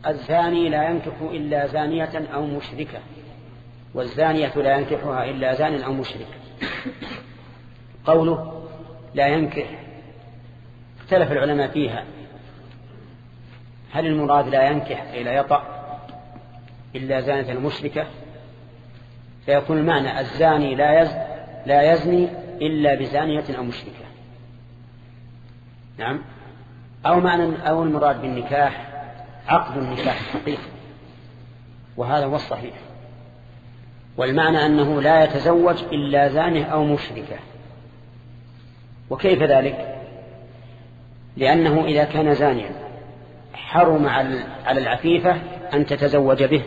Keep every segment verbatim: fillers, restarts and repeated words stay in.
الزاني لا ينكح إلا زانية أو مشركة، والزانية لا ينكحها إلا زان أو مشرك. قوله لا ينكح اختلف العلماء فيها، هل المراد لا ينكح أي لا يطأ إلا زانية مشركة، فيكون المعنى الزاني لا يز لا يزني إلا بزانية أو مشركة. نعم. أو معنى أو المراد بالنكاح عقد النكاح الحقيقي، وهذا هو الصحيح، والمعنى أنه لا يتزوج إلا زانه أو مشركة. وكيف ذلك؟ لأنه إذا كان زانيا حرم على العفيفة أن تتزوج به،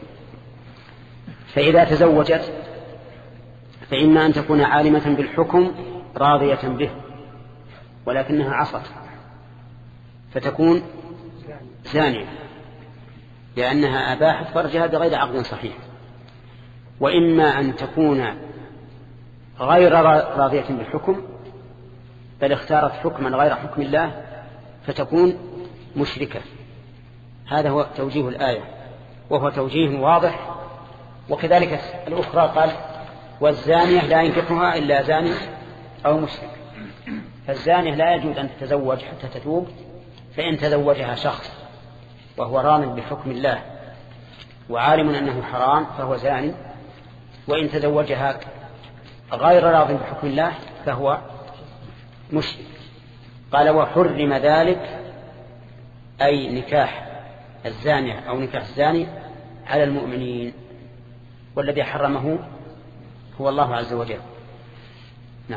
فإذا تزوجت فإما أن تكون عالمة بالحكم راضية به ولكنها عصت فتكون زانية لأنها أباحت فرجها بغير عقد صحيح، وإما أن تكون غير راضية بالحكم بل اختارت حكما غير حكم الله فتكون مشركة. هذا هو توجيه الآية، وهو توجيه واضح. وكذلك الأخرى قال والزانية لا ينكحها إلا زاني أو مشرك، فالزانية لا يجوز أن تتزوج حتى تتوب، فإن تزوجها شخص وهو رام بحكم الله وعالم أنه حرام فهو زاني، وإن تزوجها غير راض بحكم الله فهو مشرك. قال وحرم ذلك أي نكاح الزانية أو نكاح الزاني على المؤمنين، والذي حرمه هو الله عز وجل. نعم.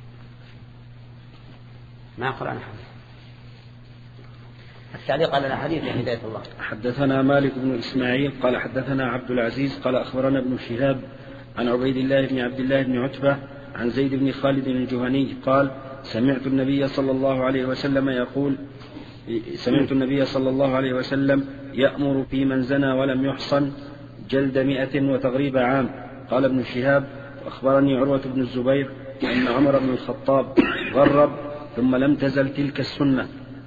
ما قرأنا حديث التعليق على الحديث عن هداية الله. حدثنا مالك بن إسماعيل قال حدثنا عبد العزيز قال أخبرنا ابن شهاب عن عبيد الله بن عبد الله بن عتبة عن زيد بن خالد الجهني قال سمعت النبي صلى الله عليه وسلم يقول سمعت النبي صلى الله عليه وسلم يأمر في من زنى ولم يحصن جلد مئة وتغريب عام. قال ابن شهاب أخبرني عروة بن الزبير أن عمر بن الخطاب غرب ثم لم تزل تلك السنة.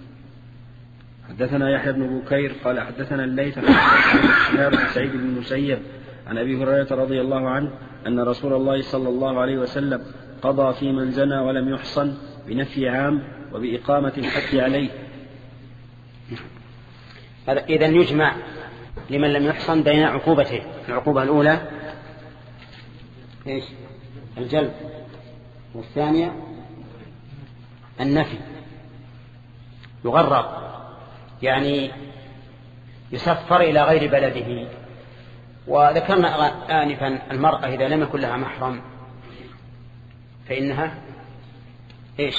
حدثنا يحيى بن بكير قال حدثنا الليث عن شهاب بن سعيد بن المسيب عن أبي هريرة رضي الله عنه أن رسول الله صلى الله عليه وسلم قضى في من زنى ولم يحصن بنفي عام وبإقامة الحد عليه. إذا يجمع لمن لم يحصن بين عقوبتين، العقوبة الأولى إيش؟ الجلد، والثانية النفي، يغرب يعني يسفر إلى غير بلده. وذكرنا آنفا المرأة إذا لم يكن لها محرم فإنها إيش؟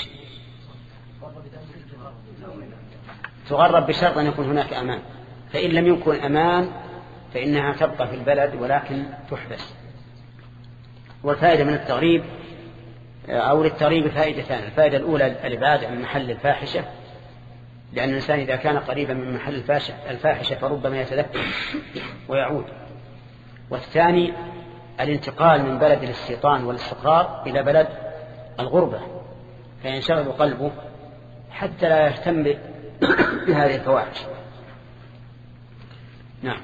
تغرب بشرط أن يكون هناك أمان، فإن لم يكن أمان فإنها تبقى في البلد ولكن تحبس. والفائدة من التغريب أو للتغريب فائدتان: الفائدة الأولى الإبعاد عن محل الفاحشة، لأن الإنسان إذا كان قريبا من محل الفاحشة فربما يتذكر ويعود. والثاني الانتقال من بلد الاستيطان والاستقرار إلى بلد الغربة، فينشغل قلبه حتى لا يهتم بهذه الفواحش. نعم.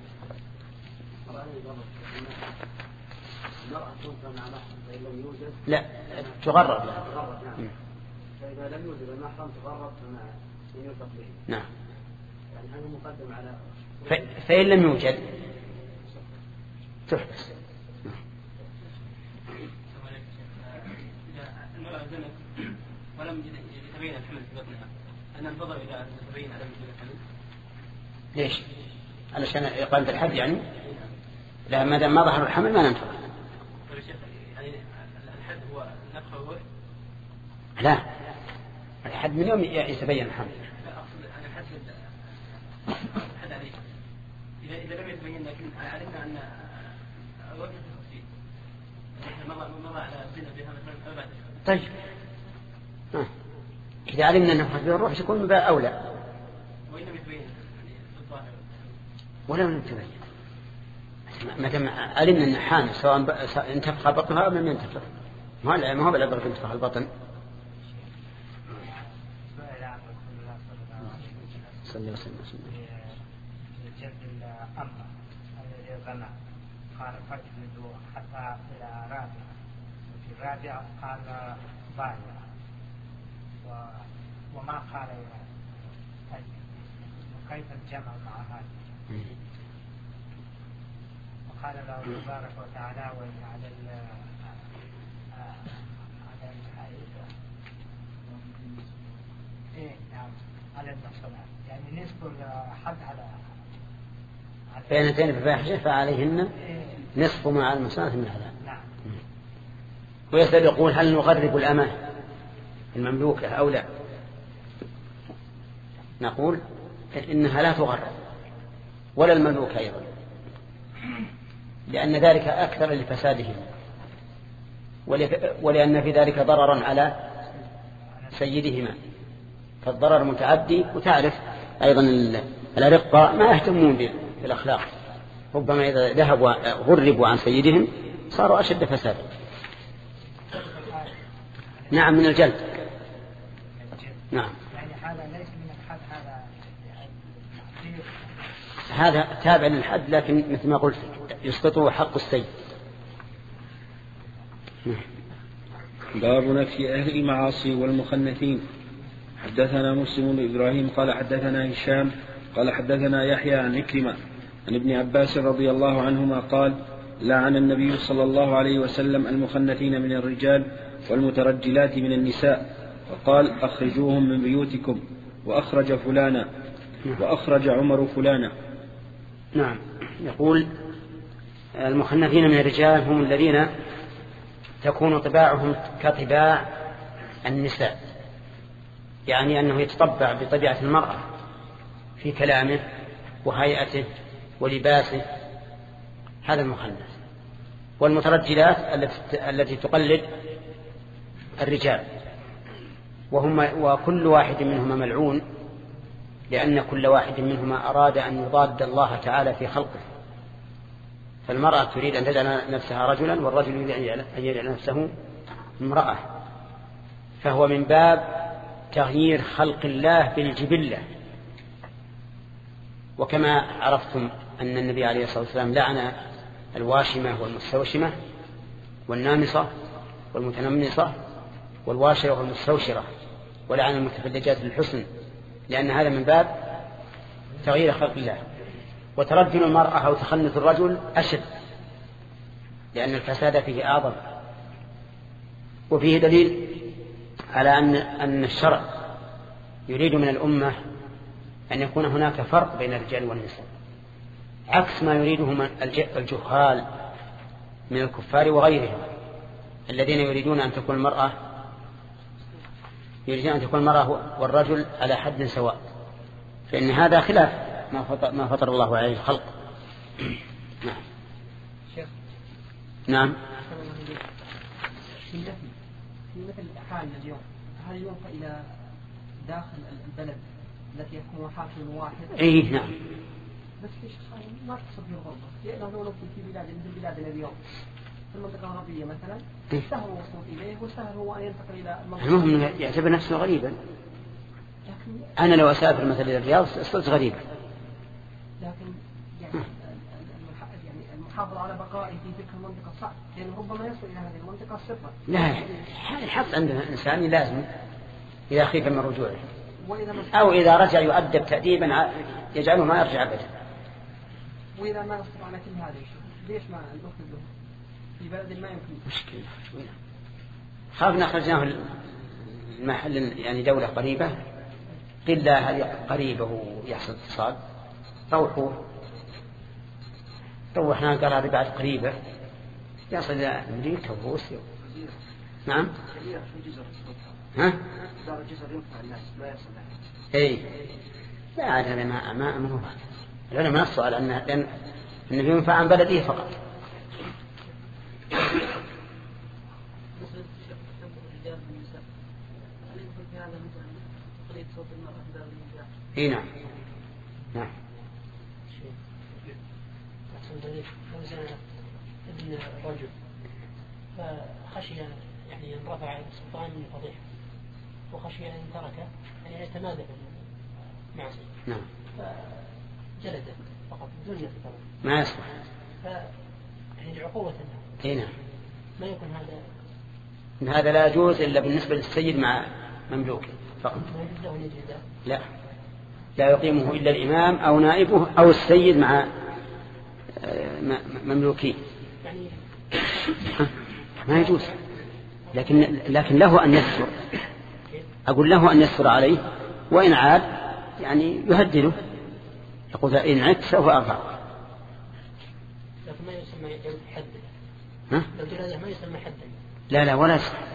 لا تغرب لها. فإذا لم يوجد المحرم تغرب كما يوثق به. نعم. يعني هذا مقدم على ف... فإن لم يوجد تحبس. ولم يتبين الحمل في بطنها، أن الفضل إذا تبين عدم وجود الحمل. ليش؟ علشان إقامة الحد يعني؟ لا، ما دام ما ظهر الحمل ما ننفق. يعني الحد هو نفخه هو؟ لا، الحد من يوم يتبين الحمل. لا أقصد أن الحد الحد عليه إذا إذا لم يتبين، لكن علمنا أن وجه التفصيل مضى مضى على الزنا بها مثلا أربعة أشهر. طيب آه. إذا علمنا أنه حد الروح يكون من باب أولى. وإن لم يتبين الظاهر ولا لم يتبين، ما دام علمنا أن حامل سواء انتفخ بطنها أو لم ينتفخ، ما هو بلغ انتفخ البطن. صلى الله عليه وسلم. جلد الأمة الذي غنى قال فاجلدوا حتى إلى رابعة، وفي الرابعة قال بايع، وما قال كيف الجمع مع هذا؟ وقال له تبارك وتعالى وإن على ال على الحائط إيه نعم على المحصنات، يعني نصف الحد على فإن أتينا بفاحشة فعليهن نصف ما على المحصنات من العذاب. نعم. ويسأل يقول هل نغرب الأمة المملوكة أو لا؟ نقول إنها لا تغرب ولا المملوكة أيضا، لأن ذلك أكثر لفسادهم، ولأن في ذلك ضررا على سيدهما، فالضرر متعدي. وتعرف أيضا الأرقاء ما يهتمون بالأخلاق، ربما إذا ذهبوا غربوا عن سيدهم صاروا أشد فسادا. نعم من الجلد. نعم هذا تابع للحد، لكن مثل ما قلت يسقطه حق السيد. باب نفي أهل المعاصي والمخنثين. حدثنا مسلم بن إبراهيم قال حدثنا هشام قال حدثنا يحيى عن عكرمة عن ابن عباس رضي الله عنهما قال لعن النبي صلى الله عليه وسلم المخنثين من الرجال والمترجلات من النساء، وقال أخرجوهم من بيوتكم، وأخرج فلانا، وأخرج عمر فلانا. نعم. يقول المخنثين من الرجال هم الذين تكون طباعهم كطباع النساء، يعني أنه يتطبع بطبيعة المرأة في كلامه وهيئته ولباسه، هذا المخنث. والمترجلات التي تقلد الرجال، وهم وكل واحد منهما ملعون، لأن كل واحد منهما أراد أن يضاد الله تعالى في خلقه. فالمرأة تريد أن تجعل نفسها رجلا، والرجل يريد أن يجعل نفسه امرأة، فهو من باب تغيير خلق الله بالجبلة. وكما عرفتم أن النبي عليه الصلاة والسلام لعن الواشمة والمستوشمة والنامصة والمتنمصة والواشرة والمستوشرة، ولعن المتفلجات للحسن، لأن هذا من باب تغيير خلق الله. وترجل المرأة أو تخنث الرجل أشد، لأن الفساد فيه أعظم. وفيه دليل على أن أن الشرع يريد من الأمة أن يكون هناك فرق بين الرجال والنساء، عكس ما يريده من الجهال من الكفار وغيرهم، الذين يريدون أن تكون المرأة يريدون أن تكون المرأة والرجل على حد سواء، فإن هذا خلاف ما فطر, ما فطر الله عليه الخلق. نعم. نعم. في مثل حالنا اليوم، هل يوفى إلى داخل البلد التي يحكمها حاكم واحد؟ إيه نعم. بس ليش ما تصل في الغربة؟ لأنه لو في بلاد مثل بلادنا اليوم في المنطقة الغربية مثلا سهل الوصول إليه، وسهل هو أن ينتقل إلى المنطقة. المهم يعتبر نفسه غريبا. أنا لو أسافر مثلا إلى الرياض صرت غريبا. لكن يعني المحافظة على بقائه في تلك المنطقة صعب، لأنه ربما يصل إلى هذه المنطقة صفر. لا، الحق عندنا إنسان لازم إذا خيف من رجوعه، أو إذا رجع يؤدب تأديبا يجعله ما يرجع أبدا. وإذا ما نستطيع على كل هذا الشيء ليش ما نأخذ له في بلد ما يمكن؟ مشكلة. خافنا خرجناه المحل يعني دولة قريبة، قل لا هل قريبة يحصل اتصال، روحوا روحنا قال هذه بعد قريبة يصل إلى أمريكا وروسيا. نعم. ها؟ دار الجزر ينفع الناس ما يصل لها. إيه. لا عاد هذا ما ما ما هو. العلماء نصوا على أن لأن إنه ينفع عن بلده فقط. إيه نعم. نعم. ابن رجل فخشي يعني أن رفع السلطان من الفضيحة، وخشي أن تركه يعني يتمادى بالمعصية. نعم. فجلده فقط بدون نسب ما يصلح. ف يعني عقوبة اي نعم. ما يكون هذا هذا لا يجوز إلا بالنسبة للسيد مع مملوكه فقط. ما يجوز له أن يجلده. لا لا يقيمه إلا الإمام أو نائبه أو السيد مع مملوكيه. يعني ما يجوز، لكن لكن له أن يستر. أقول له أن يستر عليه، وإن عاد يعني يهدده، يقول إن عدت سوف أرفع. لكن ما يسمى حد. ها؟ هذا ما يسمى حدا. لا لا ولا يسمى.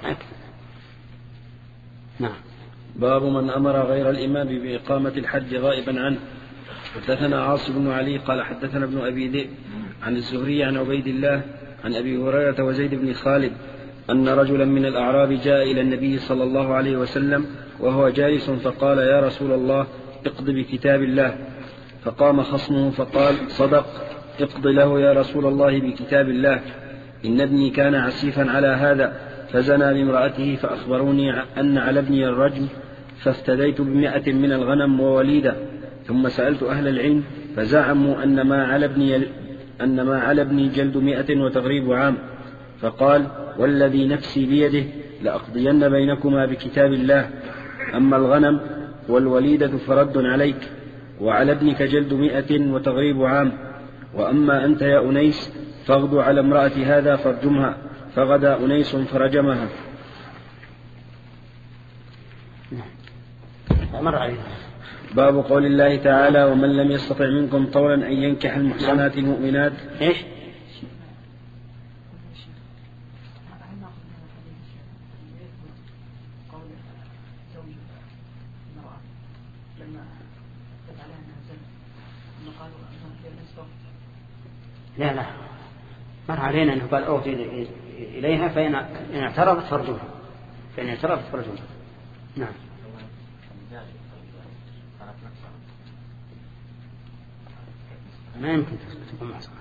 نعم. باب من أمر غير الإمام بإقامة الحج غائبا عنه. حدثنا عاصم بن علي قال حدثنا ابن أبي ذئب عن الزهري عن عبيد الله عن أبي هريرة وزيد بن خالد أن رجلا من الأعراب جاء إلى النبي صلى الله عليه وسلم وهو جالس فقال يا رسول الله اقض بكتاب الله. فقام خصمه فقال صدق، اقض له يا رسول الله بكتاب الله، إن ابني كان عسيفا على هذا فزنى بامرأته فأخبروني أن على ابني الرجم فافتديت بمئة من الغنم ووليدة، ثم سألت أهل العلم فزعموا أن ما على ابني أن ما على ابني جلد مئة وتغريب عام. فقال والذي نفسي بيده لأقضين بينكما بكتاب الله، أما الغنم والوليدة فرد عليك، وعلى ابنك جلد مئة وتغريب عام، وأما أنت يا أنيس فاغدو على امرأة هذا فارجمها. فغدا أنيس فرجمها. باب قول الله تعالى ومن لم يستطع منكم طولا أن ينكح المحصنات المؤمنات. إيش؟ لا لا مر علينا أنه قال أوتي إليها فإن اعترضت فرجمها، فإن اعترضت فرجمها. نعم. ما يمكن تكون محصنة.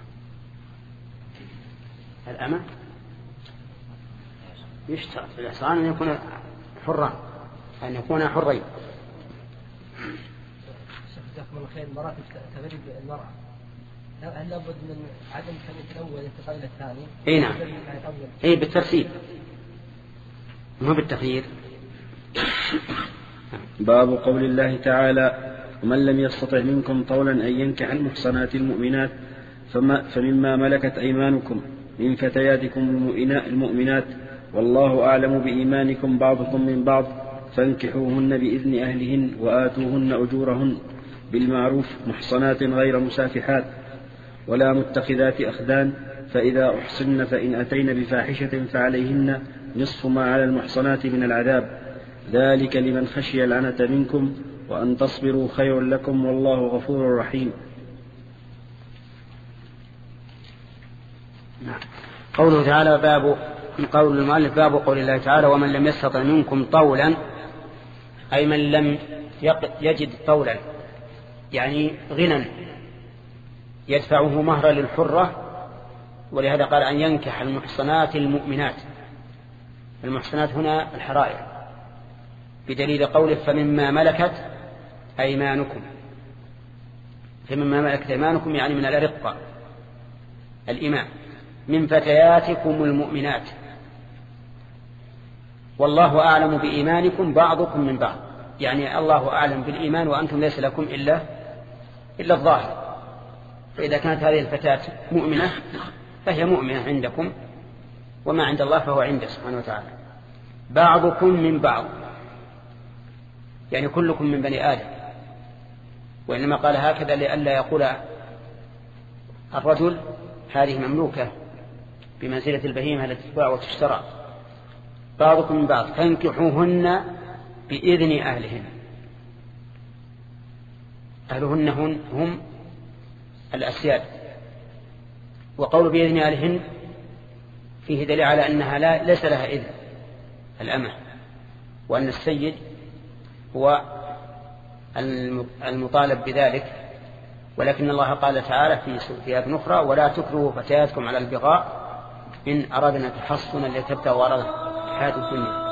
الأمة يشترط في الإحصان أن يكون حرا، أن يكون حرين. جزاكم الله خير. مراتب تغريب المرأة هل لابد من عدم تمييز الأول انتقال إلى الثاني؟ اي نعم. اي بالترتيب مو بالتخيير. باب قول الله تعالى ومن لم يستطع منكم طولا أن ينكح المحصنات المؤمنات فما فمما ملكت أيمانكم من فتياتكم المؤمنات والله أعلم بإيمانكم بعضكم من بعض فانكحوهن بإذن أهلهن وآتوهن أجورهن بالمعروف محصنات غير مسافحات ولا متخذات أخدان، فإذا أحصن فإن أتين بفاحشة فعليهن نصف ما على المحصنات من العذاب، ذلك لمن خشي العنة منكم وأن تصبروا خير لكم والله غفور رحيم. قوله تعالى باب قول المؤلف باب قول الله تعالى ومن لم يستطع منكم طولا، أي من لم يجد طولا يعني غنى يدفعه مهرا للحرة، ولهذا قال أن ينكح المحصنات المؤمنات. المحصنات هنا الحرائر بدليل قوله فمما ملكت أيمانكم. فمما ملكت أيمانكم يعني من الأرقة الإمام من فتياتكم المؤمنات والله أعلم بإيمانكم بعضكم من بعض، يعني الله أعلم بالإيمان وأنتم ليس لكم إلا إلا الظاهر. فإذا كانت هذه الفتاة مؤمنة فهي مؤمنة عندكم، وما عند الله فهو عنده سبحانه وتعالى. بعضكم من بعض يعني كلكم من بني آدم، وإنما قال هكذا لئلا يقول الرجل هذه مملوكة بمنزلة البهيمة التي تباع وتشترى. بعضكم من بعض فانكحوهن بإذن أهلهن. أهلهن هم الأسياد، وقول بإذن أهلهن فيه دليل على أنها لا ليس لها إذن الأمة، وأن السيد هو المطالب بذلك. ولكن الله قال تعالى في آية أخرى ولا تكرهوا فتياتكم على البغاء إن أردنا تحصنا لتبتغوا عرض الحياة الدنيا.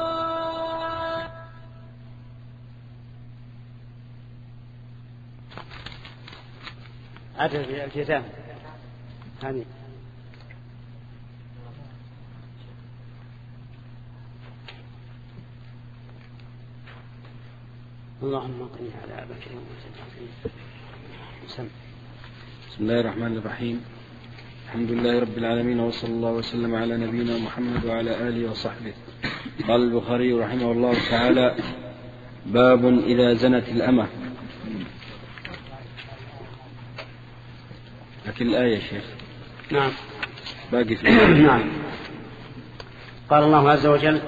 عدد الالتزام هذه اللهم قنا على بكر وسلم. بسم الله الرحمن الرحيم. الحمد لله رب العالمين، وصلى الله وسلم على نبينا محمد وعلى آله وصحبه. قال البخاري رحمه الله تعالى: باب إذا زنت الأمة. لكن الآية يا شيخ. نعم باقي في نعم. قال الله عز وجل: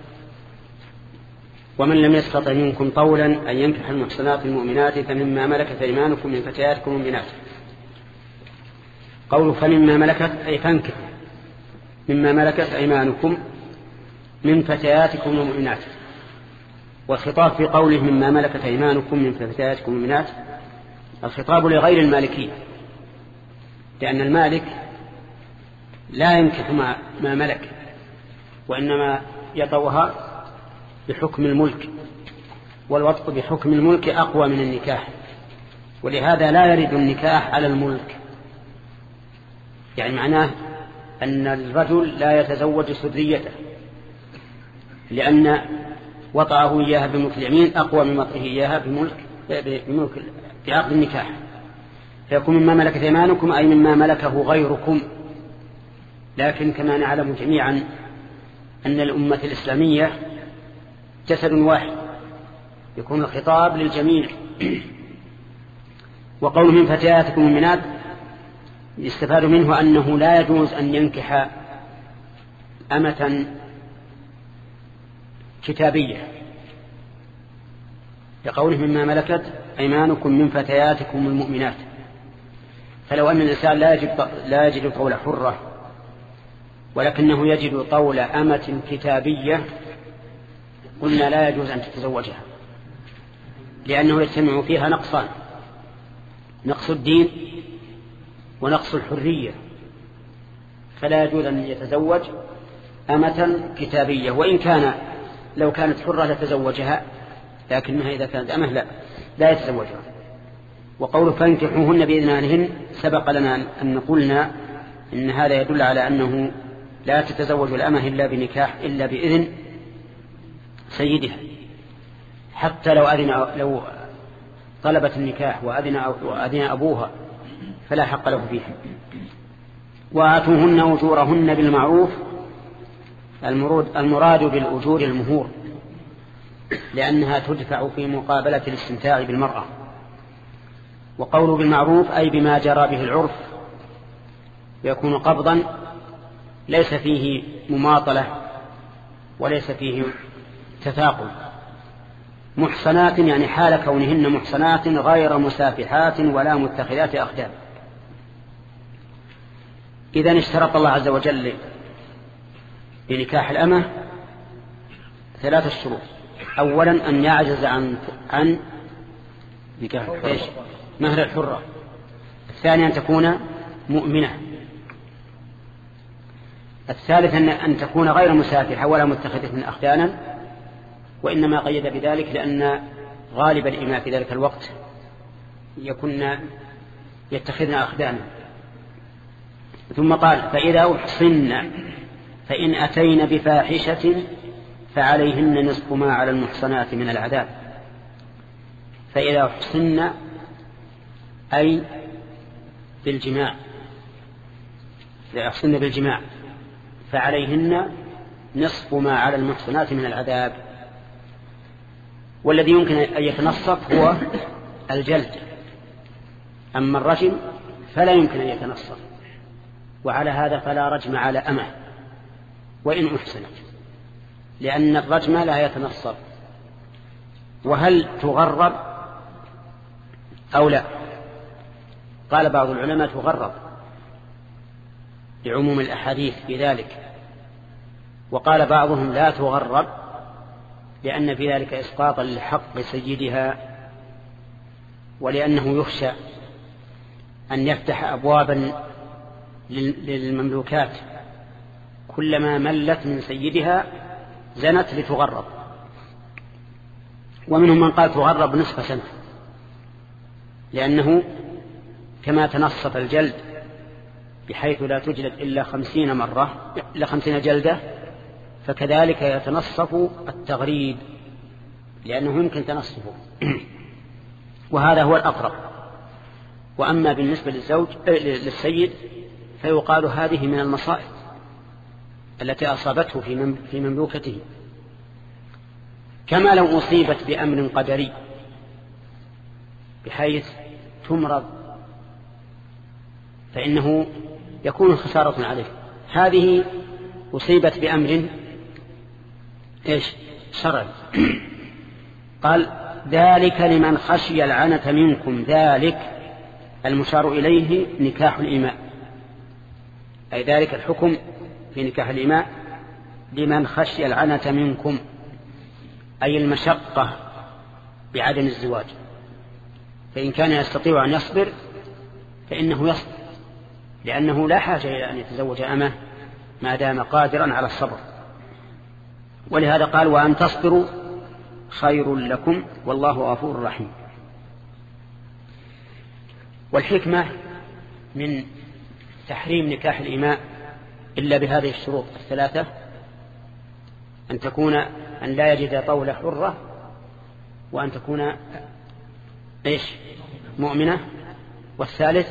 ومن لم يستطع منكم طولا أن ينكح المحصنات المؤمنات فمما ملكت أيمانكم من فتياتكم المؤمنات. قوله فمما ملكت أي فانكحوا مما ملكت أيمانكم من فتياتكم المؤمنات. والخطاب في قوله مما ملكت أيمانكم من فتياتكم المؤمنات الخطاب لغير المالكين، لأن المالك لا ينكح ما, ما ملك، وإنما يطوها بحكم الملك، والوطء بحكم الملك أقوى من النكاح، ولهذا لا يرد النكاح على الملك. يعني معناه أن الرجل لا يتزوج سريته، لأن وطأه إياها بملك اليمين أقوى من وطئه إياها بملك بملك بعقد النكاح. فيكون مما ملكت أيمانكم أي مما ملكه غيركم. لكن كما نعلم جميعا أن الأمة الإسلامية جسد واحد، يكون الخطاب للجميع. وقول من فتياتكم المؤمنات يستفاد منه أنه لا يجوز أن ينكح أمة كتابية، لقوله مما ملكت أيمانكم من فتياتكم المؤمنات. فلو أن الإنسان لا يجد, لا يجد طول حرة ولكنه يجد طول أمة كتابية قلنا لا يجوز أن تتزوجها، لأنه يجتمع فيها نقصان: نقص الدين ونقص الحرية. فلا يجوز أن يتزوج أمة كتابية، وإن كان لو كانت حرة لتزوجها، لكنها إذا كانت أمة لا, لا يتزوجها. وقول فانكحوهن بإذن أهلهن سبق لنا أن قلنا إن هذا يدل على أنه لا تتزوج الأمة إلا بنكاح إلا بإذن سيدها، حتى لو أذن لو طلبت النكاح وأذن, وأذن أبوها فلا حق له فيها. وآتوهن أجورهن بالمعروف. المراد بالأجور المهور، لأنها تدفع في مقابلة الاستمتاع بالمرأة. وقوله بالمعروف أي بما جرى به العرف، يكون قبضا ليس فيه مماطلة وليس فيه تثاقل. محصنات يعني حال كونهن محصنات غير مسافحات ولا متخذات أخدان. إذن اشترط الله عز وجل لنكاح الأمة ثلاثة شروط: أولا أن يعجز عن عن نكاح مهر الحرة. الثاني أن تكون مؤمنة. الثالث أن تكون غير مسافحة ولا متخذة أخدانا، وإنما قيد بذلك لأن غالب الإماء في ذلك الوقت يكون يتخذن أخدانا. ثم قال: فإذا أحصن فإن أتين بفاحشة فعليهن نصف ما على المحصنات من العذاب. فإذا أحصن أي بالجماع، إذا أحصن بالجماع فعليهن نصف ما على المحصنات من العذاب. والذي يمكن أن يتنصف هو الجلد، أما الرجم فلا يمكن أن يتنصف، وعلى هذا فلا رجم على أمه وإن أحسنت، لأن الرجم لا يتنصف. وهل تغرب أو لا؟ قال بعض العلماء تغرب لعموم الأحاديث بذلك، وقال بعضهم لا تغرب لأن في ذلك إسقاطا لحق سيدها، ولأنه يخشى أن يفتح أبوابا للمملوكات كلما ملت من سيدها زنت لتغرب. ومنهم من قال تغرب نصف سنة، لأنه كما تنصف الجلد بحيث لا تجلد إلا خمسين مرة إلا خمسين جلدة، فكذلك يتنصف التغريب لأنه يمكن تنصفه وهذا هو الأقرب. وأما بالنسبة للزوج للسيد فيقال هذه من المصائب التي أصابته في مملوكته، كما لو أصيبت بأمر قدري بحيث تمرض فإنه يكون خسارة عليه. هذه أصيبت بأمر إيش شرعي. قال ذلك لمن خشي العنة منكم، ذلك المشار إليه نكاح الإماء، أي ذلك الحكم في نكاح الإماء لمن خشي العنة منكم، أي المشقة بعدم الزواج. فإن كان يستطيع أن يصبر فإنه يصبر، لأنه لا حاجة إلى أن يتزوج أمه ما دام قادرا على الصبر. ولهذا قال وأن تصبروا خير لكم والله غفور رحيم. والحكمة من تحريم نكاح الإماء إلا بهذه الشروط الثلاثة: أن تكون أن لا يجد طول حرة، وأن تكون إيش مؤمنة، والثالث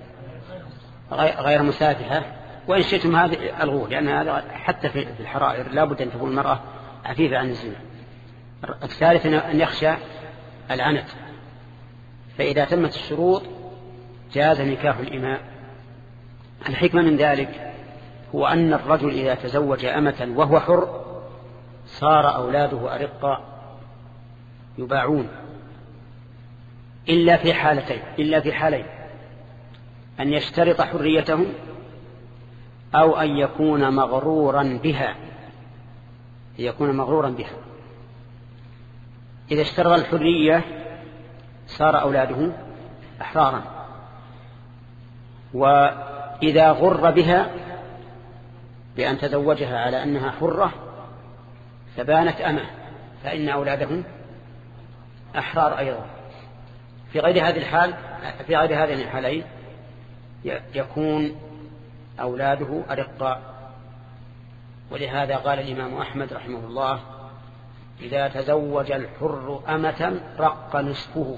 غير مسافحة. وإن شئتم هذه الغو، لأن هذا حتى في الحرائر لا بد أن تكون المرأة عفيفة عن الزنا. الثالث أن يخشى العنت. فإذا تمت الشروط جاز نكاح الإماء. الحكمة من ذلك هو أن الرجل إذا تزوج أمة وهو حر صار أولاده أرقا يباعون، إلا في حالتين إلا في حالين: أن يشترط حريتهم أو أن يكون مغرورا بها يكون مغرورا بها. إذا اشترط الحرية صار أولاده أحرارا، وإذا غر بها بأن تزوجها على أنها حرة فبانت أمه فإن أولادهم أحرار أيضا. في غير هذه الحال في غير هذين الحالين يكون أولاده أرقاء. ولهذا قال الإمام أحمد رحمه الله: إذا تزوج الحر أمة رق نصفه.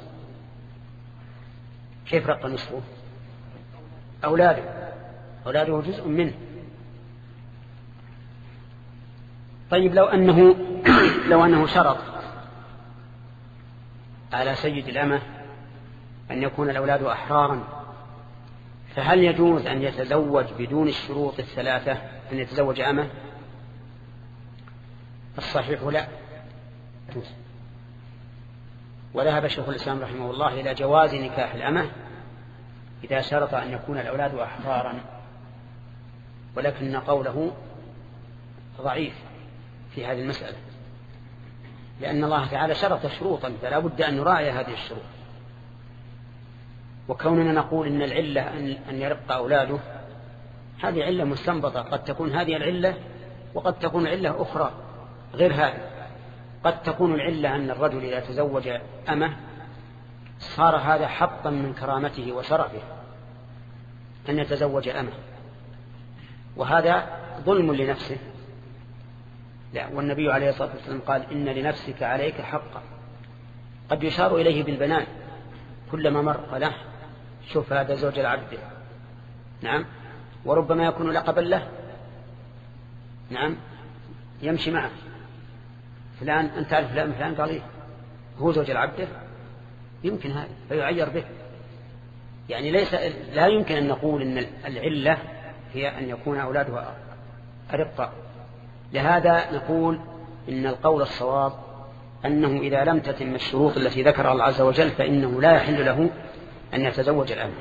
كيف رق نصفه؟ أولاده أولاده جزء منه. طيب لو أنه لو أنه شرط على سيد الأمة أن يكون الأولاد أحرارا، فهل يجوز أن يتزوج بدون الشروط الثلاثة أن يتزوج أمة؟ الصحيح لا. وذهب شيخ الإسلام رحمه الله إلى جواز نكاح الأمة إذا شرط أن يكون الأولاد أحرارا، ولكن قوله ضعيف في هذه المسألة، لأن الله تعالى شرط شروطا فلا بد أن نراعي هذه الشروط. وكوننا نقول إن العلة أن يرق أولاده هذه علة مستنبطة، قد تكون هذه العلة وقد تكون علة أخرى غير هذه. قد تكون العلة أن الرجل إذا تزوج أمه صار هذا حقا من كرامته وشرفه أن يتزوج أمه، وهذا ظلم لنفسه. لا، والنبي عليه الصلاة والسلام قال: إن لنفسك عليك حقا. قد يشار إليه بالبنان كلما مر له: شوف هذا زوج العبد. نعم. وربما يكون لقبا له. نعم. يمشي معه فلان، أنت تعرف فلان فلان؟ قال إيه، هو زوج العبد. يمكن هذا فيعير به. يعني ليس لا يمكن أن نقول إن العلة هي أن يكون أولاده أرقا. لهذا نقول إن القول الصواب أنه إذا لم تتم الشروط التي ذكرها الله عز وجل فإنه لا يحل له أن يتزوج الأمة.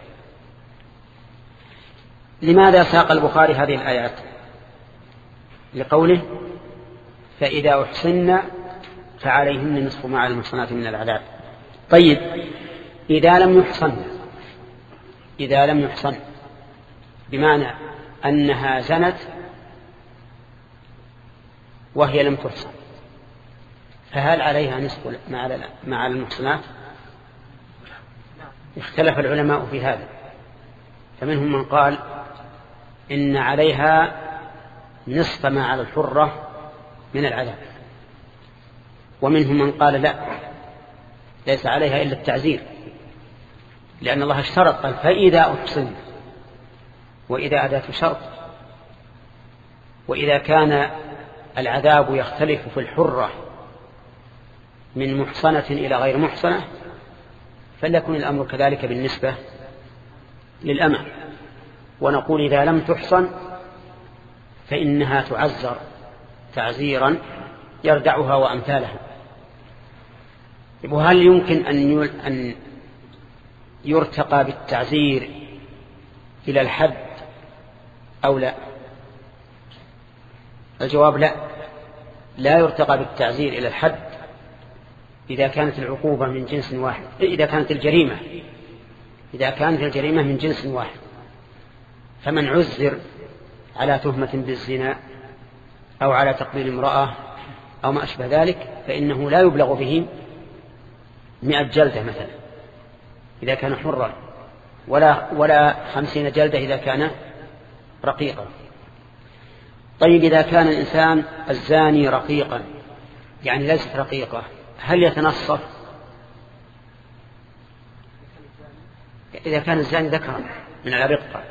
لماذا ساق البخاري هذه الآيات؟ لقوله: فإذا أحصن فعليهن نصف ما على المحصنات من العذاب. طيب، إذا لم يحصن إذا لم يحصن بمعنى أنها زنت وهي لم تحصن، فهل عليها نصف ما على المحصنات؟ اختلف العلماء في هذا. فمنهم من قال إن عليها نصف ما على الحرة من العذاب، ومنهم من قال لا، ليس عليها إلا التعزير، لأن الله اشترط قال فإذا أحصن، وإذا أداة شرط، وإذا كان العذاب يختلف في الحرة من محصنة إلى غير محصنة فليكن الأمر كذلك بالنسبة للأمة. ونقول إذا لم تحصن فإنها تعزر تعزيرا يردعها وأمثالها. وهل يمكن أن يرتقى بالتعزير إلى الحد أو لا؟ الجواب لا، لا يرتقى بالتعزير إلى الحد إذا كانت العقوبة من جنس واحد، إذا كانت الجريمة إذا كانت الجريمة من جنس واحد. فمن عزر على تهمة بالزنا أو على تقبيل امرأة أو ما أشبه ذلك فإنه لا يبلغ به مئة جلدة مثلا إذا كان حرا، ولا, ولا خمسين جلدة إذا كان رقيقا. طيب إذا كان الإنسان الزاني رقيقا، يعني ليست رقيقة، هل يتنصف؟ إذا كان الزاني ذكرا من الرقة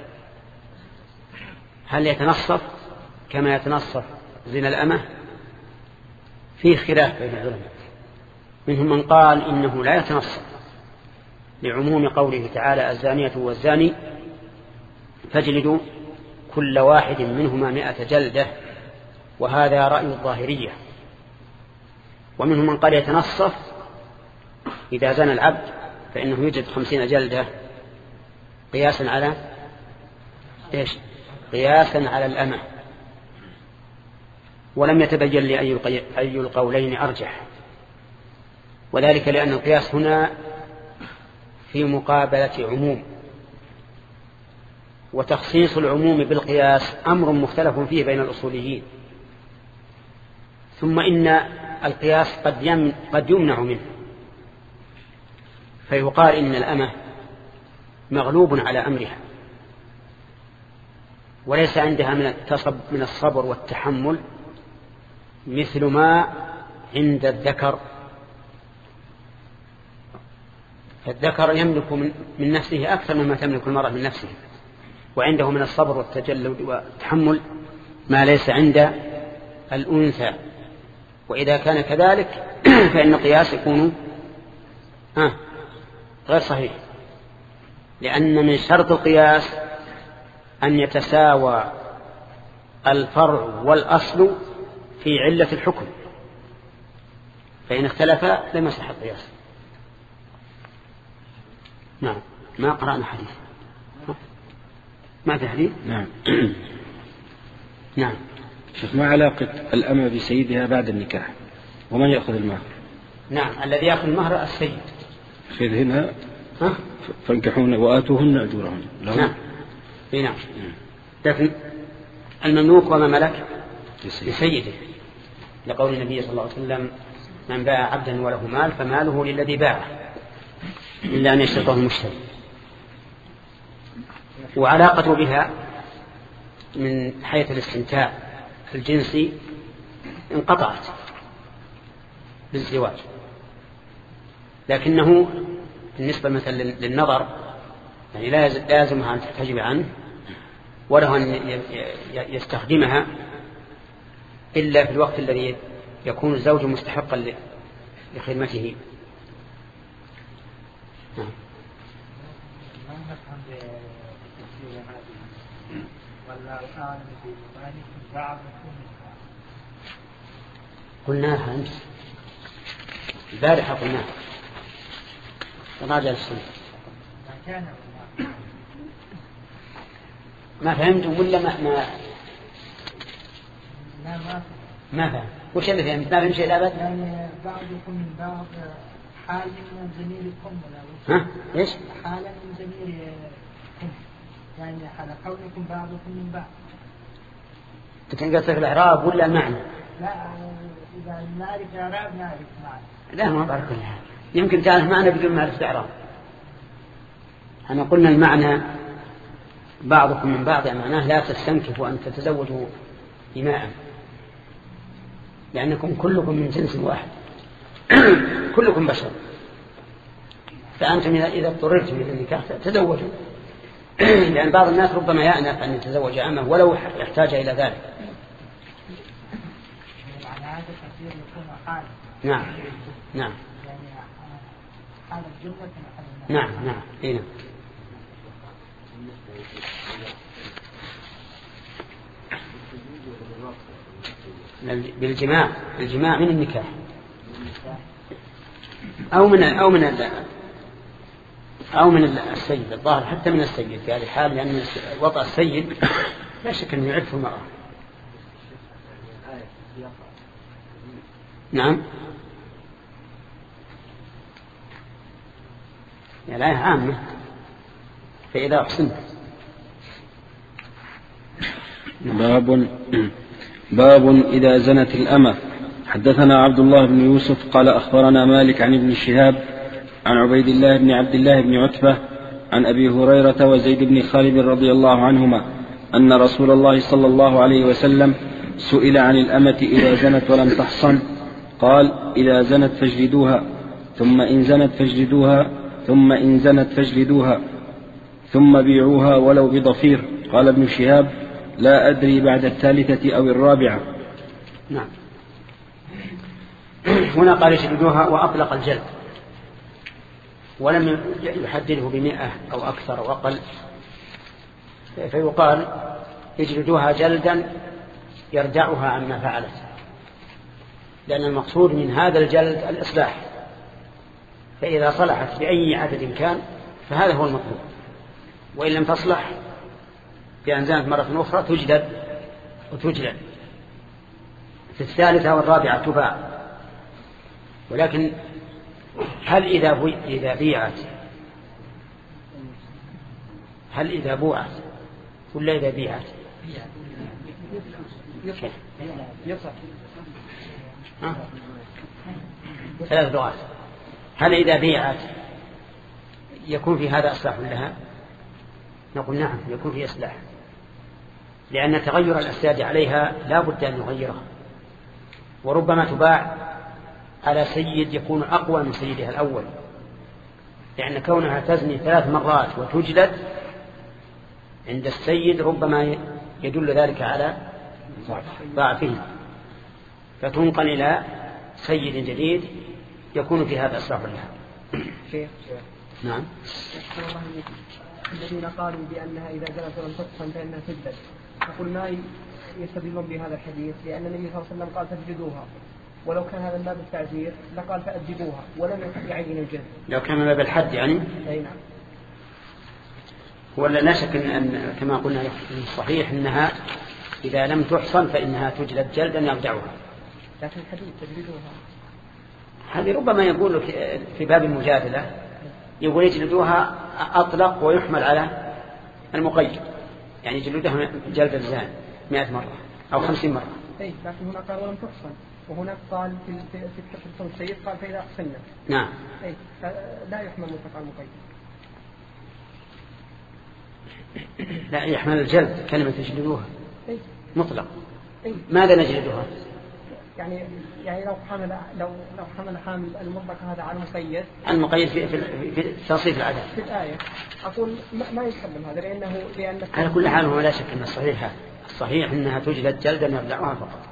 هل يتنصف كما يتنصف زنا الأمة؟ فيه خلاف بين العلماء. منهم من قال إنه لا يتنصف لعموم قوله تعالى الزانية والزاني فاجلدوا كل واحد منهما مئة جلدة، وهذا رأي الظاهرية. ومنهم من قال يتنصف إذا زنى العبد فإنه يجد خمسين جلدة قياسا على إيش؟ قياسا على الأمة. ولم يتبين لي أي القولين أرجح، وذلك لأن القياس هنا في مقابلة عموم، وتخصيص العموم بالقياس أمر مختلف فيه بين الأصوليين. ثم إن القياس قد قد يمنع منه، فيقال إن الأمة مغلوب على أمرها وليس عندها من الصبر والتحمل مثل ما عند الذكر. فالذكر يملك من نفسه أكثر مما تملك المرأة من نفسه، وعنده من الصبر والتجلد والتحمل ما ليس عند الأنثى. وإذا كان كذلك فإن القياس يكون آه غير صحيح، لأن من شرط القياس أن يتساوى الفرع والأصل في علة الحكم، فإن اختلفا لم يصح القياس. نعم. ما قرأنا حديث ما في حديث. نعم. نعم. شوف ما علاقة الأمة بسيدها بعد النكاح؟ ومن يأخذ المهر؟ نعم، الذي يأخذ المهر السيد. خذهن فانكحون وآتوهن أجورهن. نعم. نعم. لكن المملوك وما ملك لسيده، لقول النبي صلى الله عليه وسلم من باع عبدا وله مال فماله للذي باعه إلا أن يشترطه المشتري. وعلاقته بها من حيث الاستمتاع الجنسي انقطعت بالزواج، لكنه بالنسبة مثلا للنظر يعني لا لازمها أن تحتجب عنه وله أن يستخدمها إلا في الوقت الذي يكون الزوج مستحقا لخدمته. قلناها أمس البارحة، قلناها راجع السنة. ما فهمتم ولا ما ما ما فهم؟ وش اللي فهمت؟ ما فهمت شيء أبد؟ يعني بعضكم من بعض حال من زميلكم ولا ها؟ إيش؟ حالا من زميلكم، يعني على قولكم بعضكم من بعض. أنت قصدك الإعراب ولا المعنى؟ لا، إذا نعرف إعراب نعرف معنى. لا، ما بعرف كلها. يمكن تعرف معنى بدون معرفة إعراب. أنا قلنا المعنى بعضكم من بعض معناه لا تستنكفوا أن تتزوجوا إماء، لأنكم كلكم من جنس واحد كلكم بشر، فأنتم إذا اضطررتم إلى النكاح تزوجوا لأن بعض الناس ربما يأنف أن يتزوج أمه ولو يحتاج إلى ذلك. نعم نعم نعم نعم هنا. بالجماع الجماع من النكاح أو من أو من أو من السيد، الظاهر حتى من السيد في هذه الحال، لأن وضع السيد لا شك أنه يعرف المرأة. نعم يعني الآية عامة، فإذا أحسنت. باب باب إذا زنت الأمة. حدثنا عبد الله بن يوسف قال أخبرنا مالك عن ابن شهاب عن عبيد الله بن عبد الله بن عتبة عن أبي هريرة وزيد بن خالد رضي الله عنهما أن رسول الله صلى الله عليه وسلم سئل عن الأمة إذا زنت ولم تحصن، قال: إذا زنت فاجلدوها، ثم إن زنت فاجلدوها، ثم إن زنت فاجلدوها، ثم بيعوها ولو بضفير. قال ابن شهاب: لا أدري بعد الثالثة أو الرابعة. نعم. هنا قال اجلدوها وأطلق الجلد ولم يحدده بمئة أو أكثر أو أقل، فيقال اجلدوها جلدا يردعها عما فعلت، لأن المقصود من هذا الجلد الإصلاح، فإذا صلحت بأي عدد كان فهذا هو المطلوب، وإن لم تصلح بأن زنت مرة أخرى تجلد وتجلد، في الثالثة والرابعة تباع. ولكن هل إذا إذا بيعت هل إذا بوعت ولا إذا بيعت؟ ثلاث لغات. هل إذا بيعت يكون في هذا إصلاح لها؟ نقول نعم يكون في إصلاح، لأن تغير الأسياد عليها لا بد أن يغيرها، وربما تباع على سيد يكون أقوى من سيدها الأول، لأن كونها تزني ثلاث مرات وتجلد عند السيد ربما يدل ذلك على ضعفه، فتنقل إلى سيد جديد يكون في هذا إصلاح لها. نعم. الذين قالوا بأنها إذا جلت ولم تحصن فإنها تجلد، يقول ما يستدلون بهذا الحديث؟ لأن النبي صلى الله عليه وسلم قال تجلدوها، ولو كان هذا من باب التعزير لقال فأدبوها ولم يعين الجلد. لو كان من باب الحد يعني؟ أي نعم. ولا لا شك أن كما قلنا صحيح أنها إذا لم تحصن فإنها تجلد جلدا يرجعها، لكن الحديث تجلدوها هذه ربما يقول في باب المجادلة يقول يجلدوها أطلق ويحمل على المقيد، يعني يجلدها جلد الزان مئة مرة أو خمسين مرة. أي لكن هنا قال ولم تحصن، وهناك قال في في في السيد قال فإذا أحصننا. نعم. أي لا يحمل مطلق على المقيد. لا يحمل الجلد كلمة تجلدوها أي. مطلق. أي. ماذا نجلدوها؟ يعني يعني لو حمل لو لو حمل حامل المطلق هذا على المقيد. المقيد في في, في تصريف العدد. في الآية أقول ما يتكلم هذا لأنه لأن. على كل حال هو لا شك أن الصحيح هذا. الصحيح أنها تجلد جلدا يرجعها فقط.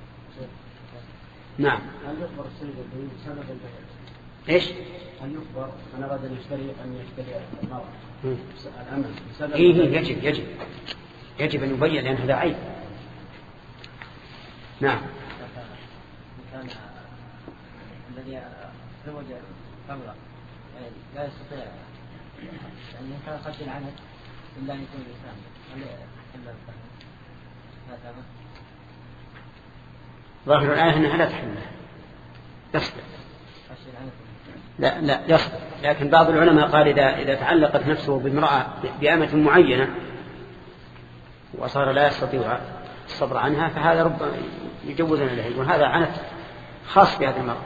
نعم. هل يخبر السيد الدين سند البيع؟ إيش؟ هل يخبر من أراد أن يشتري أن يشتري المرأة الأمل؟ إيه يجب يجب يجب أن يبين لأن هذا عيب. نعم. كان الذي تزوج قبله لا يستطيع يعني كان قد العنت إلا أن يكون الإنسان هل يحل لا تمام؟ ظاهر الآية أنها لا تحمله يصبر. لا لا يصبر، لكن بعض العلماء قال إذا إذا تعلقت نفسه بامرأة بأمة معينة وصار لا يستطيع الصبر عنها فهذا ربما يجوز له، وهذا عنت خاص بهذه المرأة.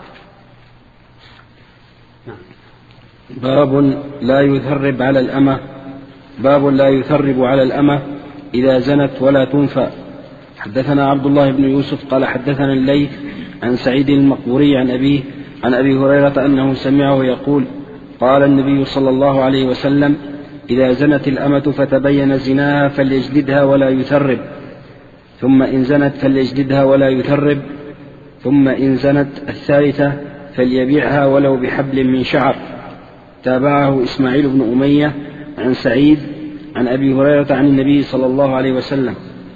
نعم. باب لا يثرب على الأمة. باب لا يثرب على الأمة إذا زنت ولا تنفى. حدثنا عبد الله بن يوسف قال حدثنا الليث عن سعيد المقبوري عن أبيه عن أبي هريرة أنه سمعه يقول قال النبي صلى الله عليه وسلم إذا زنت الأمة فتبين زناها فليجلدها ولا يثرب، ثم إن زنت فليجلدها ولا يثرب، ثم إن زنت الثالثة فليبيعها ولو بحبل من شعر. تابعه إسماعيل بن أمية عن سعيد عن أبي هريرة عن النبي صلى الله عليه وسلم.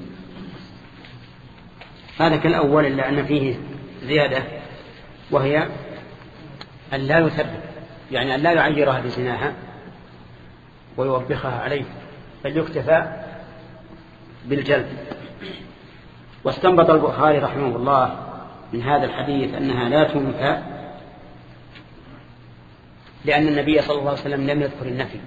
هذا كالأول إلا أن فيه زيادة، وهي أن لا يثرب، يعني أن لا يعيرها بزناها ويوبخها عليه، بل يكتفى بالجلد. واستنبط البخاري رحمه الله من هذا الحديث أنها لا تنفى لأن النبي صلى الله عليه وسلم لم يذكر النفي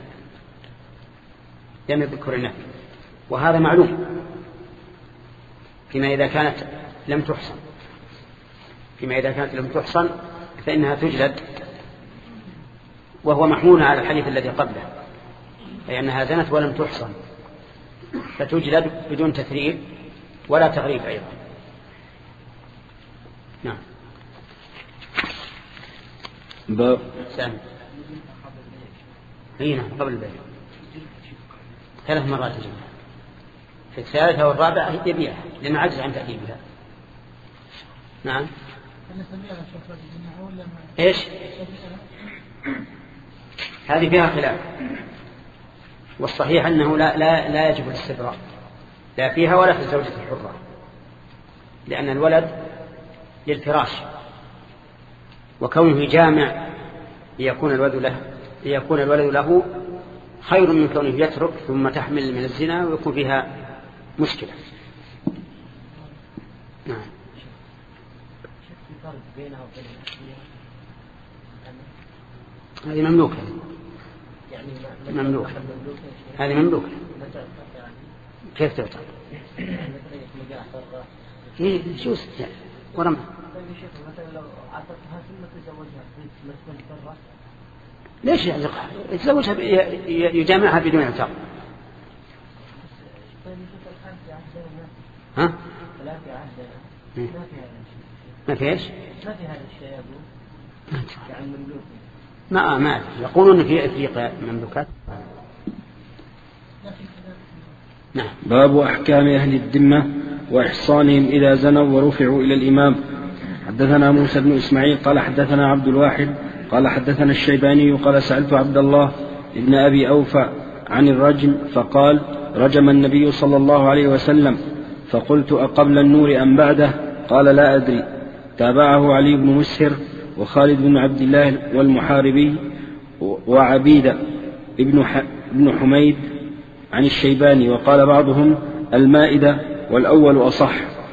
لم يذكر النفي وهذا معلوم فيما إذا كانت لم تحصن فيما إذا كانت لم تحصن فإنها تجلد، وهو محمول على الحديث الذي قبله، أي أنها زنت ولم تحصن فتجلد بدون تثريب ولا تغريب أيضا. نعم. باب سامي هنا قبل البيع ثلاث مرات يجيبها، في الثالثة والرابعة يبيعها لأنه عجز عن تأديبها. نعم. إيش هذه فيها خلاف، والصحيح أنه لا, لا, لا يجب الاستبراء لا فيها ولا في الزوجة الحرة، لأن الولد للفراش، وكونه جامع ليكون الولد له ليكون الولد له خير من كونه يترك ثم تحمل من الزنا ويكون فيها مشكلة. نعم. هذه مملوكة مملوكة هذه مملوكة كيف تعتبر؟ إيه شو يعني ورمى ليش يعزقها؟ يتزوجها يجامعها بدون عتاق. ها؟ ما في ايش؟ ما في هذا الشيء يا ابو يعني مملوك. ما ما يقولون في افريقيا مملوكات. نعم. باب احكام اهل الذمه واحصانهم اذا زنوا ورفعوا الى الامام. حدثنا موسى بن اسماعيل قال حدثنا عبد الواحد قال حدثنا الشيباني قال سألت عبد الله ابن أبي أوفى عن الرجم فقال رجم النبي صلى الله عليه وسلم، فقلت أقبل النور أم بعده؟ قال لا أدري. تابعه علي بن مسهر وخالد بن عبد الله والمحاربي وعبيدة ابن حميد عن الشيباني، وقال بعضهم المائدة والأول أصح.